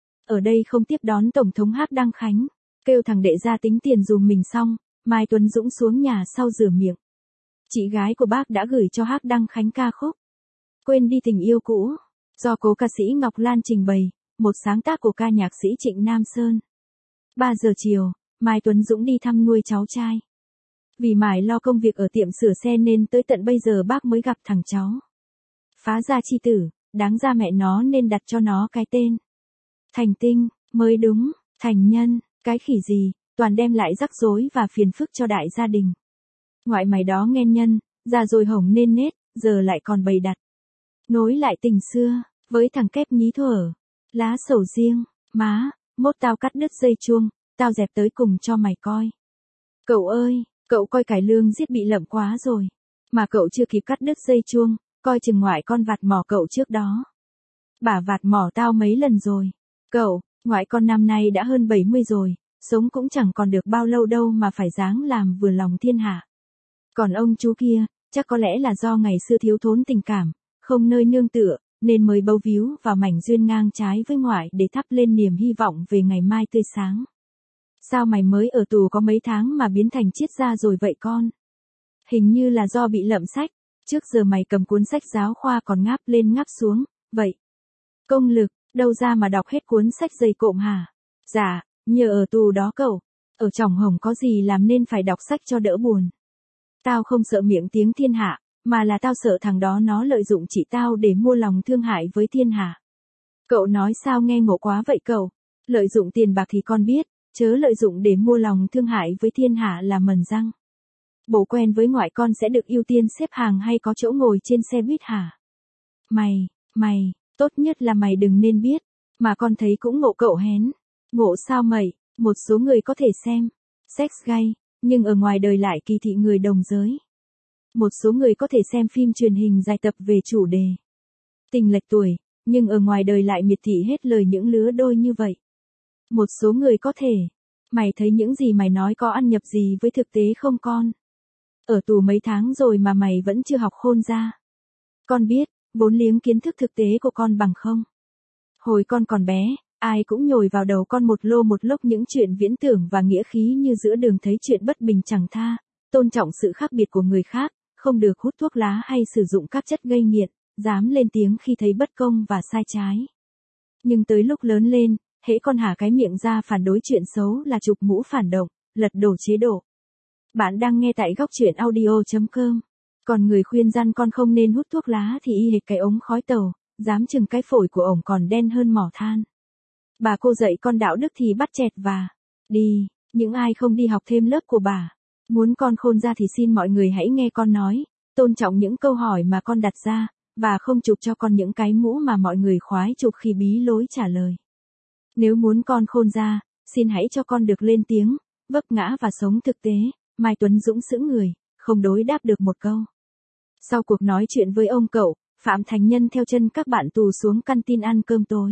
Ở đây không tiếp đón Tổng thống Hắc Đăng Khánh. Kêu thằng đệ ra tính tiền dùm mình xong, Mai Tuấn Dũng xuống nhà sau rửa miệng. Chị gái của bác đã gửi cho Hắc Đăng Khánh ca khúc Quên đi tình yêu cũ, do cố ca sĩ Ngọc Lan trình bày, một sáng tác của ca nhạc sĩ Trịnh Nam Sơn. ba giờ chiều, Mai Tuấn Dũng đi thăm nuôi cháu trai. Vì mải lo công việc ở tiệm sửa xe nên tới tận bây giờ bác mới gặp thằng cháu. Phá gia chi tử, đáng ra mẹ nó nên đặt cho nó cái tên Thành Tinh, mới đúng, Thành Nhân, cái khỉ gì, toàn đem lại rắc rối và phiền phức cho đại gia đình. Ngoại mày đó Nghen Nhân, già rồi hổng nên nết, giờ lại còn bày đặt. Nối lại tình xưa, với thằng kép nhí thuở, lá sầu riêng, má, mốt tao cắt đứt dây chuông, tao dẹp tới cùng cho mày coi. Cậu ơi, cậu coi cải lương giết bị lậm quá rồi. Mà cậu chưa kịp cắt đứt dây chuông, coi chừng ngoại con vạt mỏ cậu trước đó. Bà vạt mỏ tao mấy lần rồi. Cậu, ngoại con năm nay đã hơn bảy mươi rồi, sống cũng chẳng còn được bao lâu đâu mà phải dáng làm vừa lòng thiên hạ. Còn ông chú kia, chắc có lẽ là do ngày xưa thiếu thốn tình cảm, không nơi nương tựa, nên mới bấu víu vào mảnh duyên ngang trái với ngoại để thắp lên niềm hy vọng về ngày mai tươi sáng. Sao mày mới ở tù có mấy tháng mà biến thành triết gia rồi vậy con? Hình như là do bị lậm sách, trước giờ mày cầm cuốn sách giáo khoa còn ngáp lên ngáp xuống, vậy. Công lực, đâu ra mà đọc hết cuốn sách dày cộm hả? Dạ, nhờ ở tù đó cậu, ở trỏng hồng có gì làm nên phải đọc sách cho đỡ buồn. Tao không sợ miệng tiếng thiên hạ, mà là tao sợ thằng đó nó lợi dụng chị tao để mua lòng thương hại với thiên hạ. Cậu nói sao nghe ngộ quá vậy cậu? Lợi dụng tiền bạc thì con biết, chớ lợi dụng để mua lòng thương hại với thiên hạ là mần răng. Bố quen với ngoại con sẽ được ưu tiên xếp hàng hay có chỗ ngồi trên xe buýt hả? Mày, mày, tốt nhất là mày đừng nên biết, mà con thấy cũng ngộ cậu hén. Ngộ sao mày? Một số người có thể xem sex gay, nhưng ở ngoài đời lại kỳ thị người đồng giới. Một số người có thể xem phim truyền hình dài tập về chủ đề tình lệch tuổi, nhưng ở ngoài đời lại miệt thị hết lời những lứa đôi như vậy. Một số người có thể, mày thấy những gì mày nói có ăn nhập gì với thực tế không con? Ở tù mấy tháng rồi mà mày vẫn chưa học khôn ra. Con biết, vốn liếng kiến thức thực tế của con bằng không. Hồi con còn bé, ai cũng nhồi vào đầu con một lô một lốc những chuyện viễn tưởng và nghĩa khí như giữa đường thấy chuyện bất bình chẳng tha, tôn trọng sự khác biệt của người khác, không được hút thuốc lá hay sử dụng các chất gây nghiện, dám lên tiếng khi thấy bất công và sai trái. Nhưng tới lúc lớn lên, hễ con hả cái miệng ra phản đối chuyện xấu là chụp mũ phản động, lật đổ chế độ. Bạn đang nghe tại góc truyện audio chấm com. Còn người khuyên răn con không nên hút thuốc lá thì y hệt cái ống khói tàu, dám chừng cái phổi của ổng còn đen hơn mỏ than. Bà cô dạy con đạo đức thì bắt chẹt và đi, những ai không đi học thêm lớp của bà. Muốn con khôn ra thì xin mọi người hãy nghe con nói, tôn trọng những câu hỏi mà con đặt ra, và không chụp cho con những cái mũ mà mọi người khoái chụp khi bí lối trả lời. Nếu muốn con khôn ra, xin hãy cho con được lên tiếng, vấp ngã và sống thực tế. Mai Tuấn Dũng sững người, không đối đáp được một câu. Sau cuộc nói chuyện với ông cậu, Phạm Thành Nhân theo chân các bạn tù xuống căn tin ăn cơm tối.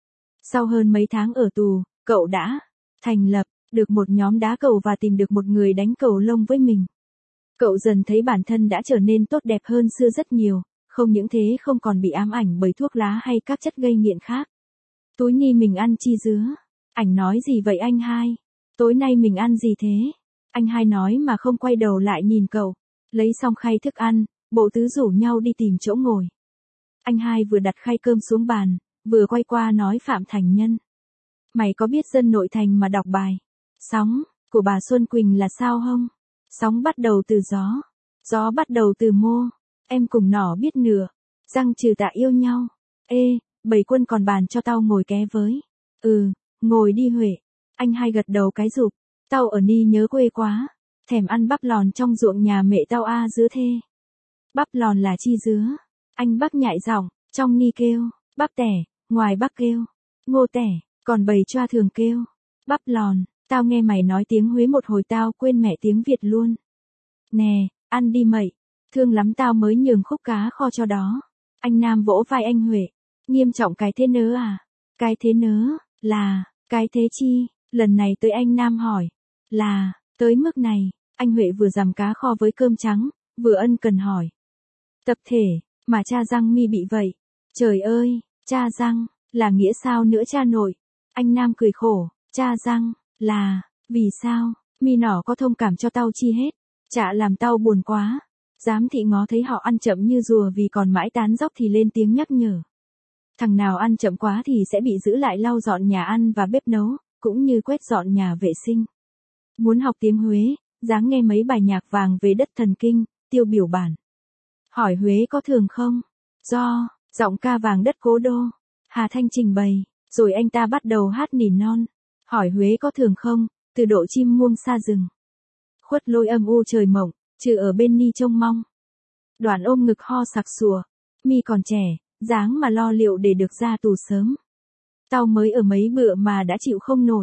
Sau hơn mấy tháng ở tù, cậu đã thành lập được một nhóm đá cầu và tìm được một người đánh cầu lông với mình. Cậu dần thấy bản thân đã trở nên tốt đẹp hơn xưa rất nhiều, không những thế không còn bị ám ảnh bởi thuốc lá hay các chất gây nghiện khác. Túi ni mình ăn chi dứa? Ảnh nói gì vậy anh hai? Tối nay mình ăn gì thế? Anh hai nói mà không quay đầu lại nhìn cậu. Lấy xong khay thức ăn, bộ tứ rủ nhau đi tìm chỗ ngồi. Anh hai vừa đặt khay cơm xuống bàn, vừa quay qua nói Phạm Thành Nhân. Mày có biết dân nội thành mà đọc bài Sóng của bà Xuân Quỳnh là sao không? Sóng bắt đầu từ gió, gió bắt đầu từ mô, em cùng nỏ biết nửa, răng trừ tạ yêu nhau. Ê, bảy quân còn bàn cho tao ngồi ké với. Ừ, ngồi đi Huệ. Anh hai gật đầu cái rụp. Tao ở Ni nhớ quê quá, thèm ăn bắp lòn trong ruộng nhà mẹ tao a dứa thê. Bắp lòn là chi dứa? Anh bác nhại giọng, trong Ni kêu, bắp tẻ, ngoài bác kêu, ngô tẻ, còn bầy choa thường kêu, bắp lòn. Tao nghe mày nói tiếng Huế một hồi tao quên mẹ tiếng Việt luôn. Nè, ăn đi mậy, thương lắm tao mới nhường khúc cá kho cho đó. Anh Nam vỗ vai anh Huệ, nghiêm trọng cái thế nớ à? Cái thế nớ, là, cái thế chi? Lần này tới anh Nam hỏi, là, tới mức này, anh Huệ vừa dằm cá kho với cơm trắng, vừa ân cần hỏi. Tập thể, mà cha Răng mi bị vậy. Trời ơi, cha Răng, là nghĩa sao nữa cha nội? Anh Nam cười khổ, cha Răng, là, vì sao, mi nỏ có thông cảm cho tao chi hết. Chả làm tao buồn quá. Giám thị ngó thấy họ ăn chậm như rùa vì còn mãi tán dóc thì lên tiếng nhắc nhở. Thằng nào ăn chậm quá thì sẽ bị giữ lại lau dọn nhà ăn và bếp nấu, cũng như quét dọn nhà vệ sinh. Muốn học tiếng Huế, dáng nghe mấy bài nhạc vàng về đất thần kinh, tiêu biểu bản. Hỏi Huế có thường không? Do, giọng ca vàng đất cố đô. Hà Thanh trình bày, rồi anh ta bắt đầu hát nỉ non. Hỏi Huế có thường không, từ độ chim muông xa rừng. Khuất lôi âm u trời mộng, trừ ở bên Ni trông mong. Đoàn ôm ngực ho sặc sùa, mi còn trẻ, dáng mà lo liệu để được ra tù sớm. Tao mới ở mấy bữa mà đã chịu không nổi.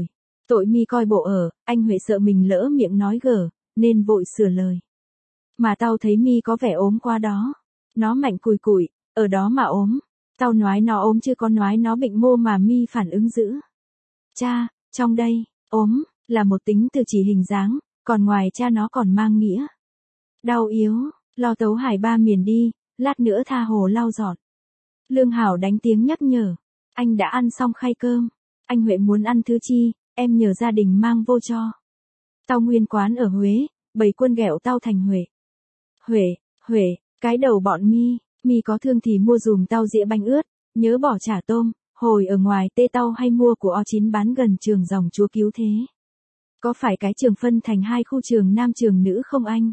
Tội mi coi bộ ở, anh Huệ sợ mình lỡ miệng nói gở, nên vội sửa lời. Mà tao thấy mi có vẻ ốm quá đó. Nó mạnh cùi cùi, ở đó mà ốm. Tao nói nó ốm chứ có nói nó bệnh mô mà mi phản ứng dữ. Cha, trong đây, ốm, là một tính từ chỉ hình dáng, còn ngoài cha nó còn mang nghĩa. Đau yếu, lo tấu hải ba miền đi, lát nữa tha hồ lau dọn. Lương Hảo đánh tiếng nhắc nhở. Anh đã ăn xong khay cơm. Anh Huệ muốn ăn thứ chi, em nhờ gia đình mang vô cho. Tao nguyên quán ở Huế, bầy quân ghẹo tao thành Huệ. Huệ, Huệ, cái đầu bọn mi, mi có thương thì mua dùm tao dĩa bánh ướt, nhớ bỏ chả tôm, hồi ở ngoài tê tao hay mua của O chín bán gần trường dòng Chúa Cứu Thế. Có phải cái trường phân thành hai khu trường nam trường nữ không anh?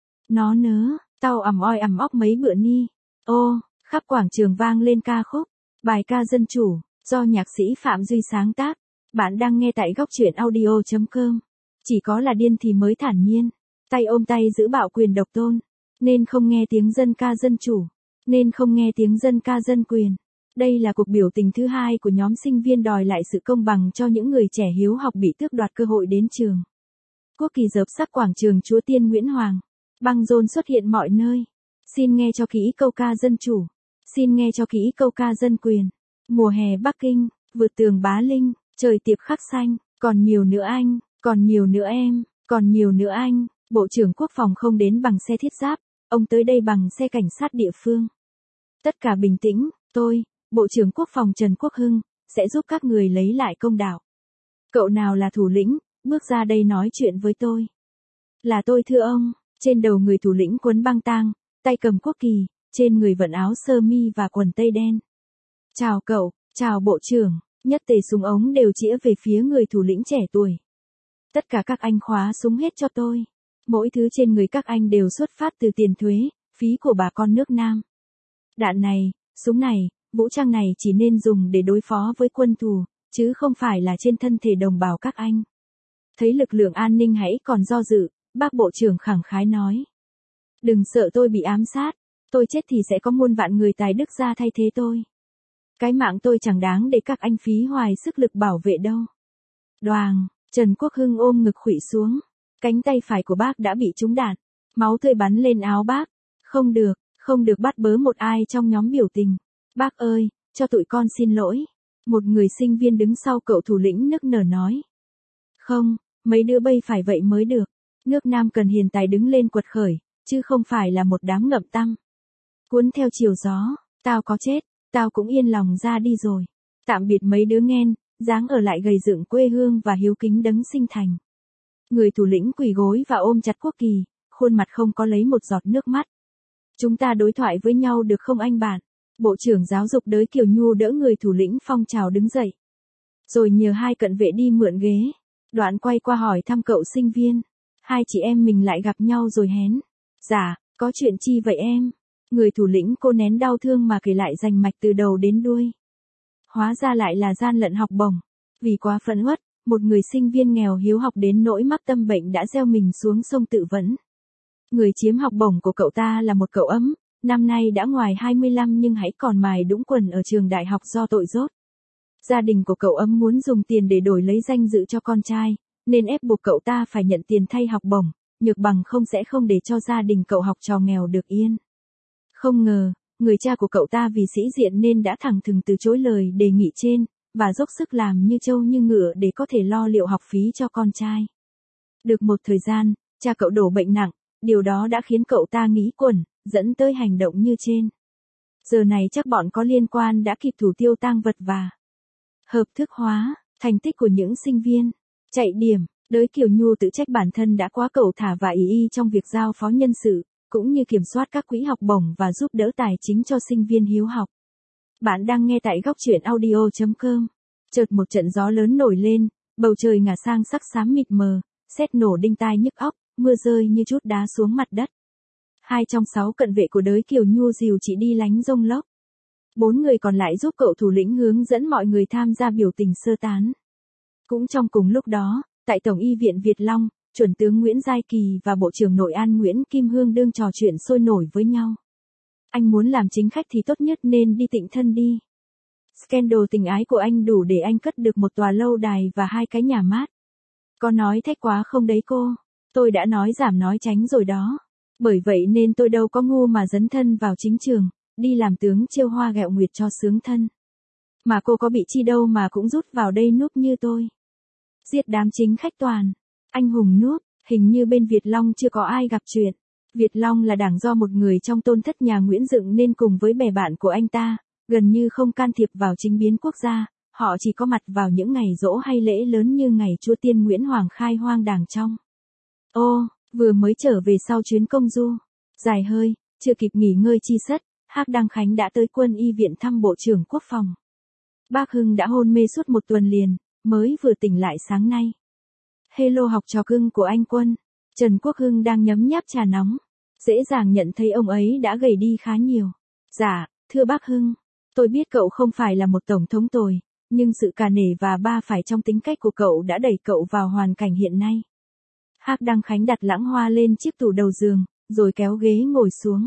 Nó nớ, tao ầm oi ầm óc mấy bữa ni. Ô, khắp quảng trường vang lên ca khúc, bài ca dân chủ, do nhạc sĩ Phạm Duy sáng tác. Bạn đang nghe tại góc truyện audio chấm com. Chỉ có là điên thì mới thản nhiên, tay ôm tay giữ bạo quyền độc tôn, nên không nghe tiếng dân ca dân chủ, nên không nghe tiếng dân ca dân quyền. Đây là cuộc biểu tình thứ hai của nhóm sinh viên đòi lại sự công bằng cho những người trẻ hiếu học bị tước đoạt cơ hội đến trường. Quốc kỳ dợp sắc quảng trường Chúa Tiên Nguyễn Hoàng, băng rôn xuất hiện mọi nơi. Xin nghe cho kỹ câu ca dân chủ, xin nghe cho kỹ câu ca dân quyền. Mùa hè Bắc Kinh, vượt tường Bá Linh, trời tiệp khắc xanh, còn nhiều nữa anh, còn nhiều nữa em, còn nhiều nữa anh. Bộ trưởng Quốc phòng không đến bằng xe thiết giáp, ông tới đây bằng xe cảnh sát địa phương. Tất cả bình tĩnh, tôi, Bộ trưởng Quốc phòng Trần Quốc Hưng, sẽ giúp các người lấy lại công đạo. Cậu nào là thủ lĩnh, bước ra đây nói chuyện với tôi. Là tôi thưa ông. Trên đầu người thủ lĩnh quấn băng tang, tay cầm quốc kỳ, trên người vận áo sơ mi và quần tây đen. Chào cậu, chào bộ trưởng, nhất tề súng ống đều chĩa về phía người thủ lĩnh trẻ tuổi. Tất cả các anh khóa súng hết cho tôi. Mỗi thứ trên người các anh đều xuất phát từ tiền thuế, phí của bà con nước Nam. Đạn này, súng này, vũ trang này chỉ nên dùng để đối phó với quân thù, chứ không phải là trên thân thể đồng bào các anh. Thấy lực lượng an ninh hãy còn do dự, bác bộ trưởng khẳng khái nói. Đừng sợ tôi bị ám sát, tôi chết thì sẽ có muôn vạn người tài đức ra thay thế tôi. Cái mạng tôi chẳng đáng để các anh phí hoài sức lực bảo vệ đâu. Đoàng, Trần Quốc Hưng ôm ngực khuỵu xuống, cánh tay phải của bác đã bị trúng đạn, máu tươi bắn lên áo bác. Không được, không được bắt bớ một ai trong nhóm biểu tình. Bác ơi, cho tụi con xin lỗi. Một người sinh viên đứng sau cậu thủ lĩnh nức nở nói. Không, mấy đứa bây phải vậy mới được. Nước Nam cần hiền tài đứng lên quật khởi, chứ không phải là một đám ngậm tăm. Cuốn theo chiều gió, tao có chết, tao cũng yên lòng ra đi rồi. Tạm biệt mấy đứa nghen, dáng ở lại gầy dựng quê hương và hiếu kính đấng sinh thành. Người thủ lĩnh quỳ gối và ôm chặt quốc kỳ, khuôn mặt không có lấy một giọt nước mắt. Chúng ta đối thoại với nhau được không anh bạn? Bộ trưởng giáo dục Đới Kiều Nhu đỡ người thủ lĩnh phong trào đứng dậy. Rồi nhờ hai cận vệ đi mượn ghế. Đoạn quay qua hỏi thăm cậu sinh viên. Hai chị em mình lại gặp nhau rồi hén. Dạ, có chuyện chi vậy em? Người thủ lĩnh cô nén đau thương mà kể lại rành mạch từ đầu đến đuôi. Hóa ra lại là gian lận học bổng. Vì quá phẫn uất, một người sinh viên nghèo hiếu học đến nỗi mắc tâm bệnh đã gieo mình xuống sông tự vẫn. Người chiếm học bổng của cậu ta là một cậu ấm, năm nay đã ngoài hai mươi lăm nhưng hãy còn mài đũng quần ở trường đại học do tội dốt. Gia đình của cậu ấm muốn dùng tiền để đổi lấy danh dự cho con trai, nên ép buộc cậu ta phải nhận tiền thay học bổng, nhược bằng không sẽ không để cho gia đình cậu học trò nghèo được yên. Không ngờ, người cha của cậu ta vì sĩ diện nên đã thẳng thừng từ chối lời đề nghị trên, và dốc sức làm như trâu như ngựa để có thể lo liệu học phí cho con trai. Được một thời gian, cha cậu đổ bệnh nặng, điều đó đã khiến cậu ta nghĩ quẩn, dẫn tới hành động như trên. Giờ này chắc bọn có liên quan đã kịp thủ tiêu tang vật và hợp thức hóa thành tích của những sinh viên. Chạy điểm, Đới Kiều Nhu tự trách bản thân đã quá cẩu thả và ý y trong việc giao phó nhân sự, cũng như kiểm soát các quỹ học bổng và giúp đỡ tài chính cho sinh viên hiếu học. Bạn đang nghe tại góc truyện audio chấm com. Chợt một trận gió lớn nổi lên, bầu trời ngả sang sắc xám mịt mờ, sét nổ đinh tai nhức óc, mưa rơi như chút đá xuống mặt đất. Hai trong sáu cận vệ của Đới Kiều Nhu dìu chị đi lánh rông lốc. Bốn người còn lại giúp cậu thủ lĩnh hướng dẫn mọi người tham gia biểu tình sơ tán. Cũng trong cùng lúc đó, tại Tổng y viện Việt Long, chuẩn tướng Nguyễn Giai Kỳ và Bộ trưởng Nội an Nguyễn Kim Hương đương trò chuyện sôi nổi với nhau. Anh muốn làm chính khách thì tốt nhất nên đi tịnh thân đi. Scandal tình ái của anh đủ để anh cất được một tòa lâu đài và hai cái nhà mát. Có nói thách quá không đấy cô? Tôi đã nói giảm nói tránh rồi đó. Bởi vậy nên tôi đâu có ngu mà dấn thân vào chính trường, đi làm tướng trêu hoa ghẹo nguyệt cho sướng thân. Mà cô có bị chi đâu mà cũng rút vào đây núp như tôi. Giết đám chính khách toàn. Anh hùng núp, hình như bên Việt Long chưa có ai gặp chuyện. Việt Long là đảng do một người trong tôn thất nhà Nguyễn dựng nên cùng với bè bạn của anh ta, gần như không can thiệp vào chính biến quốc gia, họ chỉ có mặt vào những ngày giỗ hay lễ lớn như ngày Chúa Tiên Nguyễn Hoàng khai hoang đàng trong. Ô, vừa mới trở về sau chuyến công du, dài hơi, chưa kịp nghỉ ngơi chi sất, Hác Đăng Khánh đã tới quân y viện thăm Bộ trưởng Quốc phòng. Bác Hưng đã hôn mê suốt một tuần liền, mới vừa tỉnh lại sáng nay. Hello học trò cưng của anh Quân. Trần Quốc Hưng đang nhấm nháp trà nóng. Dễ dàng nhận thấy ông ấy đã gầy đi khá nhiều. Dạ, thưa bác Hưng, tôi biết cậu không phải là một tổng thống tồi, nhưng sự cả nể và ba phải trong tính cách của cậu đã đẩy cậu vào hoàn cảnh hiện nay. Hác Đăng Khánh đặt lãng hoa lên chiếc tủ đầu giường, rồi kéo ghế ngồi xuống.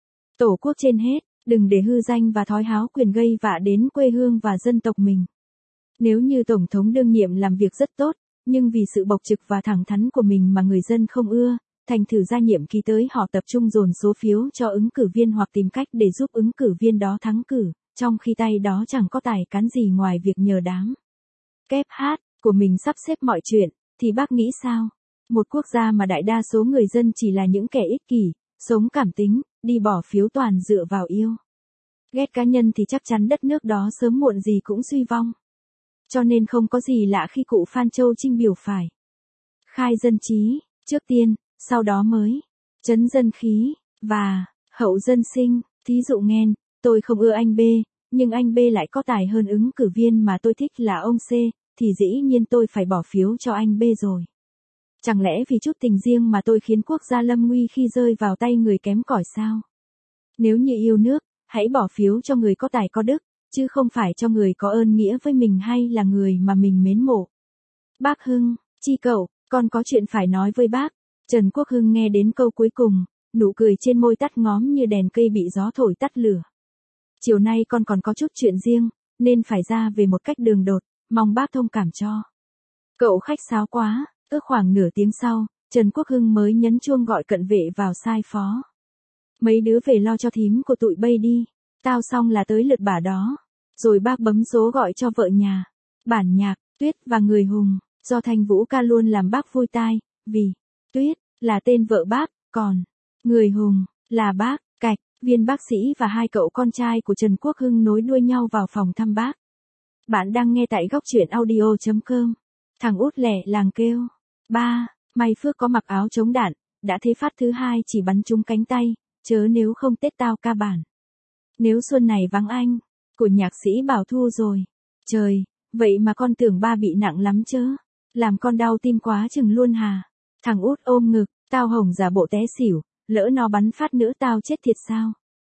Tổ quốc trên hết, đừng để hư danh và thói háo quyền gây vạ đến quê hương và dân tộc mình. Nếu như Tổng thống đương nhiệm làm việc rất tốt, nhưng vì sự bộc trực và thẳng thắn của mình mà người dân không ưa, thành thử ra nhiệm kỳ tới họ tập trung dồn số phiếu cho ứng cử viên hoặc tìm cách để giúp ứng cử viên đó thắng cử, trong khi tay đó chẳng có tài cán gì ngoài việc nhờ đám kép hát của mình sắp xếp mọi chuyện, thì bác nghĩ sao? Một quốc gia mà đại đa số người dân chỉ là những kẻ ích kỷ, sống cảm tính, đi bỏ phiếu toàn dựa vào yêu ghét cá nhân thì chắc chắn đất nước đó sớm muộn gì cũng suy vong. Cho nên không có gì lạ khi cụ Phan Châu Trinh biểu phải khai dân trí, trước tiên, sau đó mới trấn dân khí, và hậu dân sinh. Thí dụ nghen, tôi không ưa anh B, nhưng anh B lại có tài hơn ứng cử viên mà tôi thích là ông C, thì dĩ nhiên tôi phải bỏ phiếu cho anh B rồi. Chẳng lẽ vì chút tình riêng mà tôi khiến quốc gia lâm nguy khi rơi vào tay người kém cỏi sao? Nếu như yêu nước, hãy bỏ phiếu cho người có tài có đức, chứ không phải cho người có ơn nghĩa với mình hay là người mà mình mến mộ. Bác Hưng, chi cậu, con có chuyện phải nói với bác. Trần Quốc Hưng nghe đến câu cuối cùng, nụ cười trên môi tắt ngóm như đèn cây bị gió thổi tắt lửa. Chiều nay con còn có chút chuyện riêng, nên phải ra về một cách đường đột, mong bác thông cảm cho. Cậu khách sáo quá. Ước khoảng nửa tiếng sau, Trần Quốc Hưng mới nhấn chuông gọi cận vệ vào sai phó. Mấy đứa về lo cho thím của tụi bay đi, tao xong là tới lượt bà đó. Rồi bác bấm số gọi cho vợ nhà, bản nhạc, Tuyết và người hùng, do Thanh Vũ ca luôn làm bác vui tai, vì Tuyết là tên vợ bác, còn người hùng là bác, Cạch, viên bác sĩ và hai cậu con trai của Trần Quốc Hưng nối đuôi nhau vào phòng thăm bác. Bạn đang nghe tại góc truyện audio chấm com. Thằng út lẻ làng kêu. Ba, may phước có mặc áo chống đạn, đã thế phát thứ hai chỉ bắn trúng cánh tay, chớ nếu không Tết tao ca bản. Nếu xuân này vắng anh, của nhạc sĩ Bảo Thu rồi. Trời, vậy mà con tưởng ba bị nặng lắm chớ. Làm con đau tim quá chừng luôn hà. Thằng út ôm ngực, tao hồng giả bộ té xỉu, lỡ nó bắn phát nữa tao chết thiệt sao.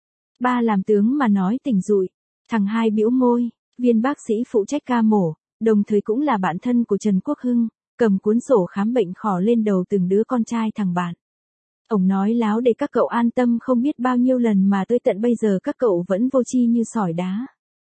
Ba làm tướng mà nói tỉnh rụi. Thằng hai bĩu môi, viên bác sĩ phụ trách ca mổ, đồng thời cũng là bạn thân của Trần Quốc Hưng, cầm cuốn sổ khám bệnh khỏ lên đầu từng đứa con trai thằng bạn. Ông nói láo để các cậu an tâm không biết bao nhiêu lần mà tới tận bây giờ các cậu vẫn vô tri như sỏi đá.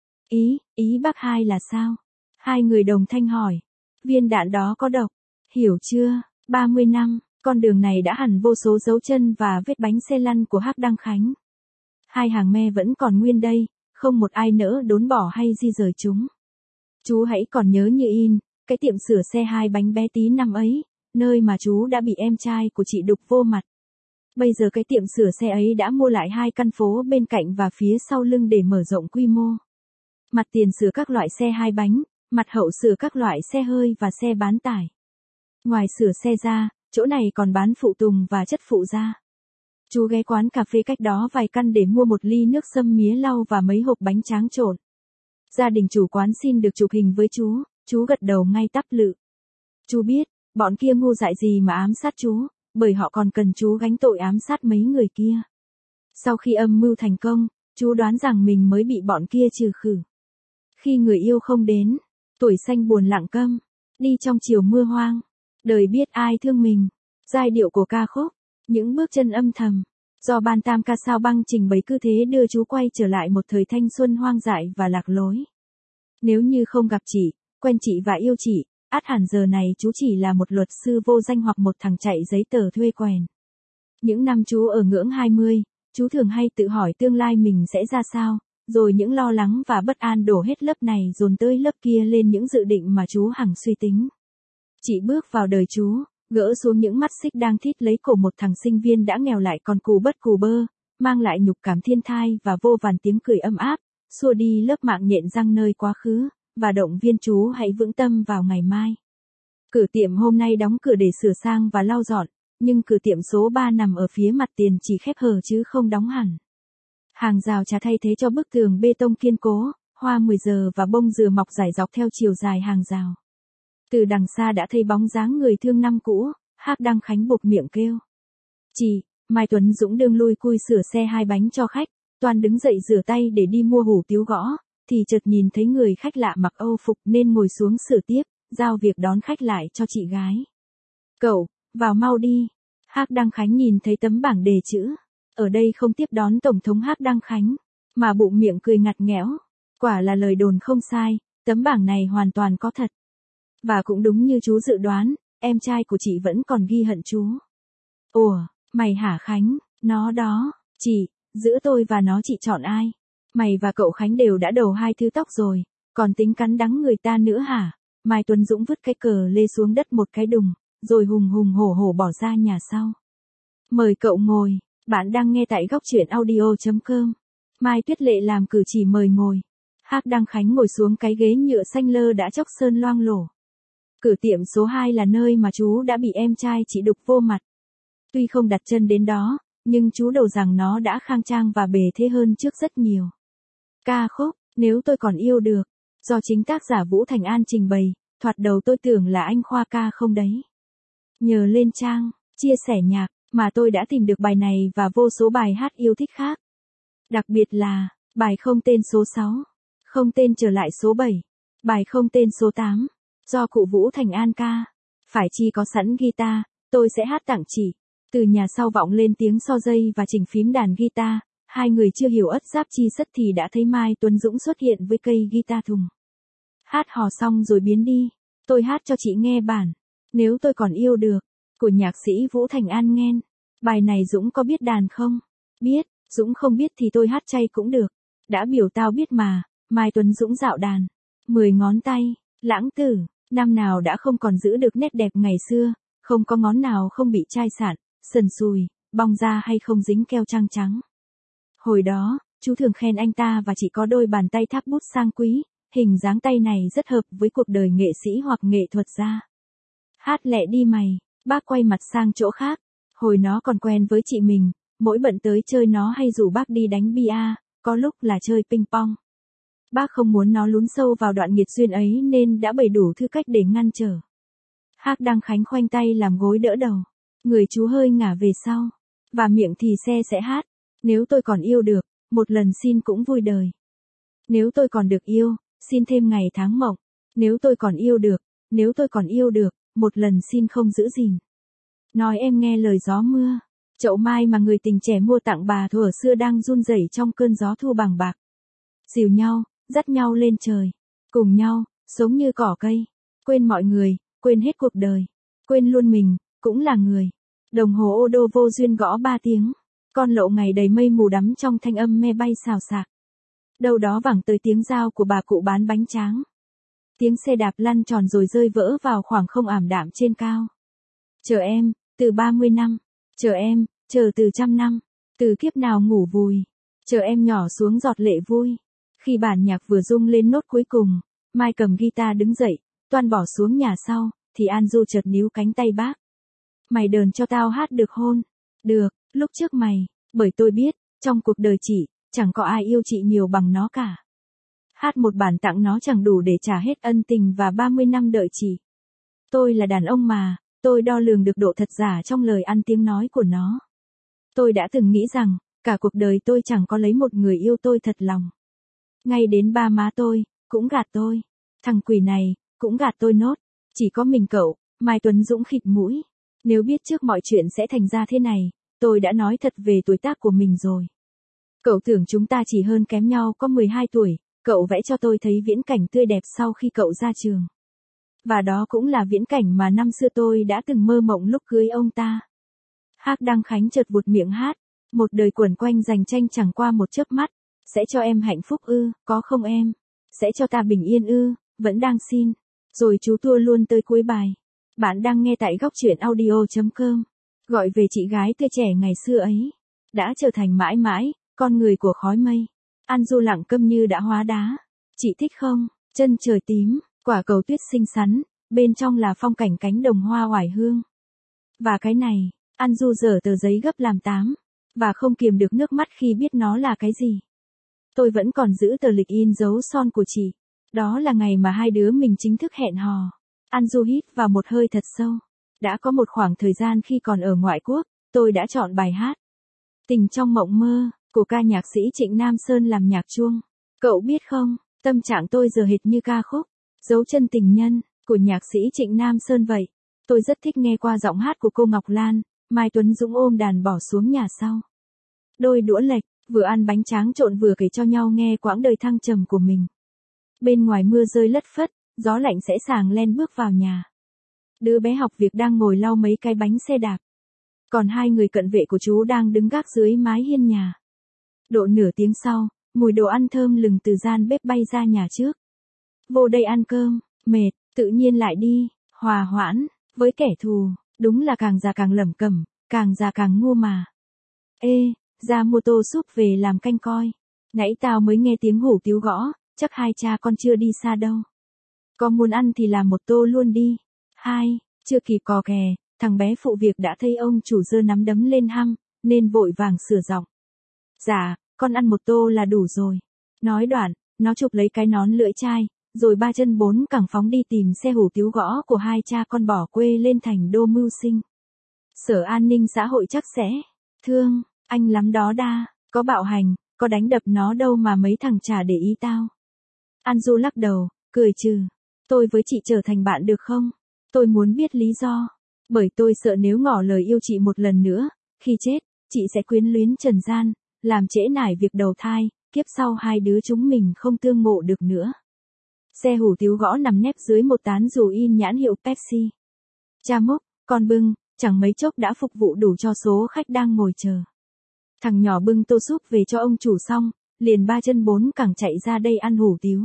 Ý, ý bác hai là sao? Hai người đồng thanh hỏi. Viên đạn đó có độc. Hiểu chưa? ba mươi năm, con đường này đã hẳn vô số dấu chân và vết bánh xe lăn của Hác Đăng Khánh. Hai hàng me vẫn còn nguyên đây, không một ai nỡ đốn bỏ hay di rời chúng. Chú hãy còn nhớ như in, cái tiệm sửa xe hai bánh bé tí năm ấy, nơi mà chú đã bị em trai của chị đục vô mặt. Bây giờ cái tiệm sửa xe ấy đã mua lại hai căn phố bên cạnh và phía sau lưng để mở rộng quy mô. Mặt tiền sửa các loại xe hai bánh, mặt hậu sửa các loại xe hơi và xe bán tải. Ngoài sửa xe ra, chỗ này còn bán phụ tùng và chất phụ gia. Chú ghé quán cà phê cách đó vài căn để mua một ly nước sâm mía lau và mấy hộp bánh tráng trộn. Gia đình chủ quán xin được chụp hình với chú, chú gật đầu ngay tắp lự. Chú biết, bọn kia ngu dại gì mà ám sát chú, bởi họ còn cần chú gánh tội ám sát mấy người kia. Sau khi âm mưu thành công, chú đoán rằng mình mới bị bọn kia trừ khử. Khi người yêu không đến, tuổi xanh buồn lặng câm, đi trong chiều mưa hoang, đời biết ai thương mình, giai điệu của ca khúc, những bước chân âm thầm, do ban tam ca sao băng trình bày cứ thế đưa chú quay trở lại một thời thanh xuân hoang dại và lạc lối. Nếu như không gặp chị, quen chị và yêu chị, Át hẳn giờ này chú chỉ là một luật sư vô danh hoặc một thằng chạy giấy tờ thuê quèn. Những năm chú ở ngưỡng hai mươi, chú thường hay tự hỏi tương lai mình sẽ ra sao, rồi những lo lắng và bất an đổ hết lớp này dồn tới lớp kia lên những dự định mà chú hằng suy tính. Chị bước vào đời chú, gỡ xuống những mắt xích đang thít lấy cổ một thằng sinh viên đã nghèo lại còn cù bất cù bơ, mang lại nhục cảm thiên thai và vô vàn tiếng cười âm áp, xua đi lớp mạng nhện răng nơi quá khứ, và động viên chú hãy vững tâm vào ngày mai. Cửa tiệm hôm nay đóng cửa để sửa sang và lau dọn, nhưng cửa tiệm số ba nằm ở phía mặt tiền chỉ khép hờ chứ không đóng hẳn. Hàng rào trà thay thế cho bức tường bê tông kiên cố, hoa mười giờ và bông dừa mọc rải dọc theo chiều dài hàng rào. Từ đằng xa đã thấy bóng dáng người thương năm cũ, Hác Đăng Khánh buộc miệng kêu. Chị, Mai Tuấn Dũng đương lui cui sửa xe hai bánh cho khách, Toàn đứng dậy rửa tay để đi mua hủ tiếu gõ, thì chợt nhìn thấy người khách lạ mặc Âu phục nên ngồi xuống sửa tiếp, giao việc đón khách lại cho chị gái. Cậu, vào mau đi. Hác Đăng Khánh nhìn thấy tấm bảng đề chữ. Ở đây không tiếp đón Tổng thống Hác Đăng Khánh, mà bụng miệng cười ngặt nghẽo. Quả là lời đồn không sai, tấm bảng này hoàn toàn có thật. Và cũng đúng như chú dự đoán, em trai của chị vẫn còn ghi hận chú. Ủa, mày hả Khánh, nó đó, chị, giữa tôi và nó chị chọn ai? Mày và cậu Khánh đều đã đầu hai thứ tóc rồi, còn tính cắn đắng người ta nữa hả? Mai Tuấn Dũng vứt cái cờ lê xuống đất một cái đùng, rồi hùng hùng hổ hổ bỏ ra nhà sau. Mời cậu ngồi, bạn đang nghe tại góc truyện audio chấm com. Mai Tuyết Lệ làm cử chỉ mời ngồi. Hác Đăng Khánh ngồi xuống cái ghế nhựa xanh lơ đã chóc sơn loang lổ. Cửa tiệm số hai là nơi mà chú đã bị em trai chị đục vô mặt. Tuy không đặt chân đến đó, nhưng chú đầu rằng nó đã khang trang và bề thế hơn trước rất nhiều. Ca khúc, Nếu Tôi Còn Yêu Được, do chính tác giả Vũ Thành An trình bày, thoạt đầu tôi tưởng là anh khoa ca không đấy. Nhờ lên trang, chia sẻ nhạc, mà tôi đã tìm được bài này và vô số bài hát yêu thích khác. Đặc biệt là, bài không tên số sáu, không tên trở lại số bảy, bài không tên số tám, do cụ Vũ Thành An ca. Phải chi có sẵn guitar, tôi sẽ hát tặng chị. Từ nhà sau vọng lên tiếng so dây và chỉnh phím đàn guitar, hai người chưa hiểu ất giáp chi sất thì đã thấy Mai Tuấn Dũng xuất hiện với cây guitar thùng. Hát hò xong rồi biến đi, tôi hát cho chị nghe bản Nếu Tôi Còn Yêu Được, của nhạc sĩ Vũ Thành An nghe. Bài này Dũng có biết đàn không? Biết, Dũng không biết thì tôi hát chay cũng được. Đã biểu tao biết mà, Mai Tuấn Dũng dạo đàn. Mười ngón tay, lãng tử, năm nào đã không còn giữ được nét đẹp ngày xưa, không có ngón nào không bị chai sạn, sần sùi, bong ra hay không dính keo trăng trắng. Hồi đó, chú thường khen anh ta và chỉ có đôi bàn tay tháp bút sang quý, hình dáng tay này rất hợp với cuộc đời nghệ sĩ hoặc nghệ thuật gia. Hát lẹ đi mày, bác quay mặt sang chỗ khác. Hồi nó còn quen với chị mình, mỗi bận tới chơi nó hay rủ bác đi đánh bia, có lúc là chơi ping pong. Bác không muốn nó lún sâu vào đoạn nghiệt duyên ấy nên đã bày đủ thứ cách để ngăn trở. Hác Đăng Khánh khoanh tay làm gối đỡ đầu, người chú hơi ngả về sau, và miệng thì se sẽ hát. Nếu tôi còn yêu được, một lần xin cũng vui đời. Nếu tôi còn được yêu, xin thêm ngày tháng mộng. Nếu tôi còn yêu được, nếu tôi còn yêu được, một lần xin không giữ gìn. Nói em nghe lời gió mưa, chậu mai mà người tình trẻ mua tặng bà thuở xưa đang run rẩy trong cơn gió thu bằng bạc. Dìu nhau, dắt nhau lên trời, cùng nhau, sống như cỏ cây, quên mọi người, quên hết cuộc đời, quên luôn mình, cũng là người. Đồng hồ ô đô vô duyên gõ ba tiếng, con lậu ngày đầy mây mù đắm trong thanh âm me bay xào xạc. Đâu đó vẳng tới tiếng dao của bà cụ bán bánh tráng. Tiếng xe đạp lăn tròn rồi rơi vỡ vào khoảng không ảm đạm trên cao. Chờ em, từ ba mươi năm, chờ em, chờ từ trăm năm, từ kiếp nào ngủ vùi, chờ em nhỏ xuống giọt lệ vui. Khi bản nhạc vừa rung lên nốt cuối cùng, Mai cầm guitar đứng dậy, Toan bỏ xuống nhà sau, thì An Du chợt níu cánh tay bác. Mày đờn cho tao hát được hôn? Được, lúc trước mày, bởi tôi biết, trong cuộc đời chị, chẳng có ai yêu chị nhiều bằng nó cả. Hát một bản tặng nó chẳng đủ để trả hết ân tình và ba mươi năm đợi chị. Tôi là đàn ông mà, tôi đo lường được độ thật giả trong lời ăn tiếng nói của nó. Tôi đã từng nghĩ rằng, cả cuộc đời tôi chẳng có lấy một người yêu tôi thật lòng. Ngay đến ba má tôi, cũng gạt tôi. Thằng quỷ này, cũng gạt tôi nốt. Chỉ có mình cậu, Mai Tuấn Dũng khịt mũi. Nếu biết trước mọi chuyện sẽ thành ra thế này, tôi đã nói thật về tuổi tác của mình rồi. Cậu tưởng chúng ta chỉ hơn kém nhau có mười hai tuổi, cậu vẽ cho tôi thấy viễn cảnh tươi đẹp sau khi cậu ra trường. Và đó cũng là viễn cảnh mà năm xưa tôi đã từng mơ mộng lúc cưới ông ta. Hắc Đăng Khánh chợt buột miệng hát, một đời quẩn quanh giành tranh chẳng qua một chớp mắt, sẽ cho em hạnh phúc ư, có không em? Sẽ cho ta bình yên ư, vẫn đang xin. Rồi chú tua luôn tới cuối bài. Bạn đang nghe tại góc truyện audio chấm com. Gọi về chị gái tươi trẻ ngày xưa ấy, đã trở thành mãi mãi, con người của khói mây. An Du lặng câm như đã hóa đá. Chị thích không? Chân trời tím, quả cầu tuyết xinh xắn, bên trong là phong cảnh cánh đồng hoa oải hương. Và cái này, An Du dở tờ giấy gấp làm tám, và không kiềm được nước mắt khi biết nó là cái gì. Tôi vẫn còn giữ tờ lịch in dấu son của chị. Đó là ngày mà hai đứa mình chính thức hẹn hò. An Du hít vào một hơi thật sâu. Đã có một khoảng thời gian khi còn ở ngoại quốc, tôi đã chọn bài hát Tình trong mộng mơ, của ca nhạc sĩ Trịnh Nam Sơn làm nhạc chuông. Cậu biết không, tâm trạng tôi giờ hệt như ca khúc Dấu chân tình nhân, của nhạc sĩ Trịnh Nam Sơn vậy. Tôi rất thích nghe qua giọng hát của cô Ngọc Lan, Mai Tuấn Dũng ôm đàn bỏ xuống nhà sau. Đôi đũa lệch, vừa ăn bánh tráng trộn vừa kể cho nhau nghe quãng đời thăng trầm của mình. Bên ngoài mưa rơi lất phất, gió lạnh sẽ sàng len bước vào nhà. Đứa bé học việc đang ngồi lau mấy cái bánh xe đạp. Còn hai người cận vệ của chú đang đứng gác dưới mái hiên nhà. Độ nửa tiếng sau, mùi đồ ăn thơm lừng từ gian bếp bay ra nhà trước. Vô đây ăn cơm, mệt, tự nhiên lại đi, hòa hoãn, với kẻ thù, đúng là càng già càng lẩm cẩm, càng già càng ngu mà. Ê, ra mua tô súp về làm canh coi. Nãy tao mới nghe tiếng hủ tiếu gõ, chắc hai cha con chưa đi xa đâu. Có muốn ăn thì làm một tô luôn đi. Hai, chưa kịp cò kè, thằng bé phụ việc đã thấy ông chủ giơ nắm đấm lên hăm, nên vội vàng sửa giọng. Dạ, con ăn một tô là đủ rồi. Nói đoạn, nó chụp lấy cái nón lưỡi chai, rồi ba chân bốn cẳng phóng đi tìm xe hủ tiếu gõ của hai cha con bỏ quê lên thành đô mưu sinh. Sở An ninh xã hội chắc sẽ thương anh lắm đó đa, có bạo hành, có đánh đập nó đâu mà mấy thằng chả để ý tao. An Du lắc đầu, cười trừ. Tôi với chị trở thành bạn được không? Tôi muốn biết lý do. Bởi tôi sợ nếu ngỏ lời yêu chị một lần nữa, khi chết, chị sẽ quyến luyến trần gian, làm trễ nải việc đầu thai, kiếp sau hai đứa chúng mình không tương ngộ được nữa. Xe hủ tiếu gõ nằm nép dưới một tán dù in nhãn hiệu Pepsi. Cha múc, con bưng, chẳng mấy chốc đã phục vụ đủ cho số khách đang ngồi chờ. Thằng nhỏ bưng tô súp về cho ông chủ xong, liền ba chân bốn cẳng chạy ra đây ăn hủ tiếu.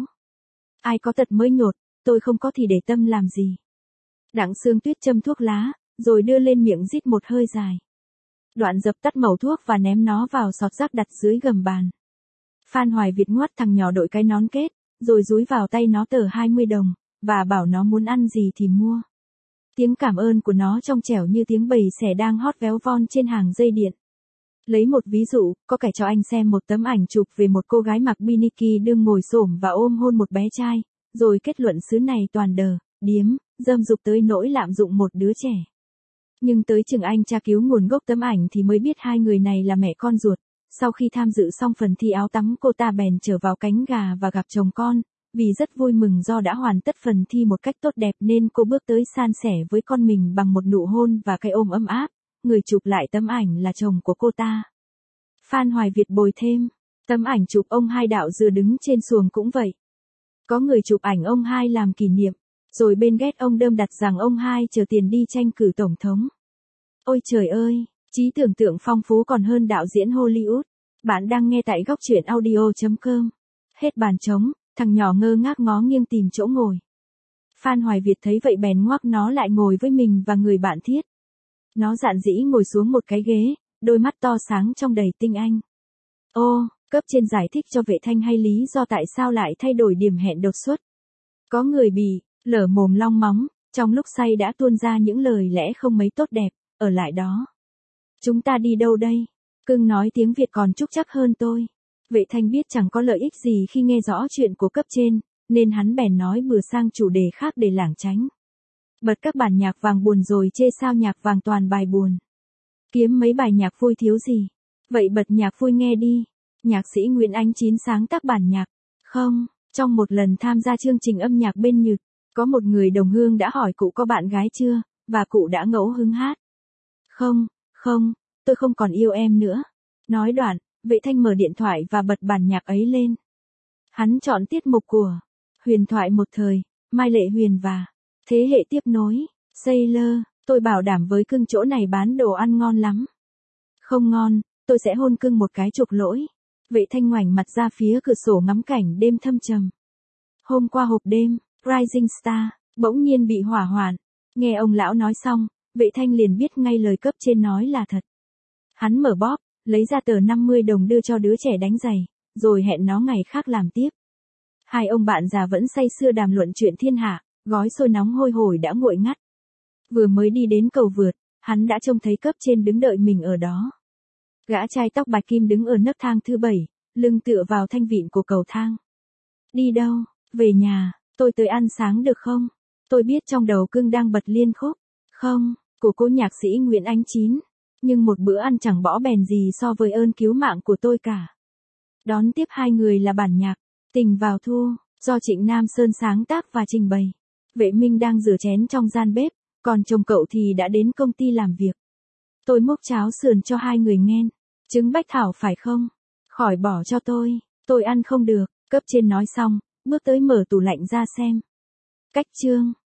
Ai có tật mới nhột, tôi không có thì để tâm làm gì. Đặng Sương Tuyết châm thuốc lá, rồi đưa lên miệng rít một hơi dài. Đoạn dập tắt mẩu thuốc và ném nó vào sọt rác đặt dưới gầm bàn. Phan Hoài Việt ngoắt thằng nhỏ đội cái nón kết, rồi dúi vào tay nó tờ hai mươi đồng, và bảo nó muốn ăn gì thì mua. Tiếng cảm ơn của nó trong trẻo như tiếng bầy sẻ đang hót véo von trên hàng dây điện. Lấy một ví dụ, có kẻ cho anh xem một tấm ảnh chụp về một cô gái mặc bikini đương ngồi xổm và ôm hôn một bé trai, rồi kết luận xứ này toàn đờ, điếm, dâm dục tới nỗi lạm dụng một đứa trẻ. Nhưng tới chừng anh tra cứu nguồn gốc tấm ảnh thì mới biết hai người này là mẹ con ruột. Sau khi tham dự xong phần thi áo tắm, cô ta bèn trở vào cánh gà và gặp chồng con. Vì rất vui mừng do đã hoàn tất phần thi một cách tốt đẹp nên cô bước tới san sẻ với con mình bằng một nụ hôn và cái ôm ấm áp. Người chụp lại tấm ảnh là chồng của cô ta. Phan Hoài Việt bồi thêm, tấm ảnh chụp ông Hai Đạo Dừa đứng trên xuồng cũng vậy. Có người chụp ảnh ông Hai làm kỷ niệm, rồi bên ghét ông đơm đặt rằng ông Hai chờ tiền đi tranh cử tổng thống. Ôi trời ơi, trí tưởng tượng phong phú còn hơn đạo diễn Hollywood. Bạn đang nghe tại góc truyện audio chấm com. Hết bàn trống, thằng nhỏ ngơ ngác ngó nghiêng tìm chỗ ngồi. Phan Hoài Việt thấy vậy bèn ngoắc nó lại ngồi với mình và người bạn thiết. Nó dạn dĩ ngồi xuống một cái ghế, đôi mắt to sáng trong đầy tinh anh. Ô, cấp trên giải thích cho Vệ Thanh hay lý do tại sao lại thay đổi điểm hẹn đột xuất. Có người bị lở mồm long móng, trong lúc say đã tuôn ra những lời lẽ không mấy tốt đẹp, ở lại đó. Chúng ta đi đâu đây? Cưng nói tiếng Việt còn trúc chắc hơn tôi. Vệ Thanh biết chẳng có lợi ích gì khi nghe rõ chuyện của cấp trên, nên hắn bèn nói bừa sang chủ đề khác để lảng tránh. Bật các bản nhạc vàng buồn rồi chê sao nhạc vàng toàn bài buồn. Kiếm mấy bài nhạc vui thiếu gì. Vậy bật nhạc vui nghe đi. Nhạc sĩ Nguyễn Ánh Chín sáng tác bản nhạc. Không, trong một lần tham gia chương trình âm nhạc bên Nhật, có một người đồng hương đã hỏi cụ có bạn gái chưa, và cụ đã ngẫu hứng hát. Không, không, tôi không còn yêu em nữa. Nói đoạn, Vệ Thanh mở điện thoại và bật bản nhạc ấy lên. Hắn chọn tiết mục của Huyền Thoại Một Thời, Mai Lệ Huyền và Thế hệ tiếp nối, Sailor, tôi bảo đảm với cưng chỗ này bán đồ ăn ngon lắm. Không ngon, tôi sẽ hôn cưng một cái chuộc lỗi. Vệ Thanh ngoảnh mặt ra phía cửa sổ ngắm cảnh đêm thâm trầm. Hôm qua hộp đêm, Rising Star, bỗng nhiên bị hỏa hoạn. Nghe ông lão nói xong, Vệ Thanh liền biết ngay lời cấp trên nói là thật. Hắn mở bóp, lấy ra tờ năm mươi đồng đưa cho đứa trẻ đánh giày, rồi hẹn nó ngày khác làm tiếp. Hai ông bạn già vẫn say sưa đàm luận chuyện thiên hạ, gói xôi nóng hôi hổi đã nguội ngắt. Vừa mới đi đến cầu vượt, hắn đã trông thấy cấp trên đứng đợi mình ở đó. Gã trai tóc bạch kim đứng ở nấc thang thứ bảy, lưng tựa vào thanh vịn của cầu thang. Đi đâu? Về nhà, tôi tới ăn sáng được không? Tôi biết trong đầu cưng đang bật liên khúc. Không, của cô nhạc sĩ Nguyễn Ánh Chín. Nhưng một bữa ăn chẳng bỏ bèn gì so với ơn cứu mạng của tôi cả. Đón tiếp hai người là bản nhạc Tình Vào Thu, do Trịnh Nam Sơn sáng tác và trình bày. Vệ Minh đang rửa chén trong gian bếp, còn chồng cậu thì đã đến công ty làm việc. Tôi múc cháo sườn cho hai người nhen. Trứng bách thảo phải không? Khỏi bỏ cho tôi, tôi ăn không được. Cấp trên nói xong, bước tới mở tủ lạnh ra xem. Cách chương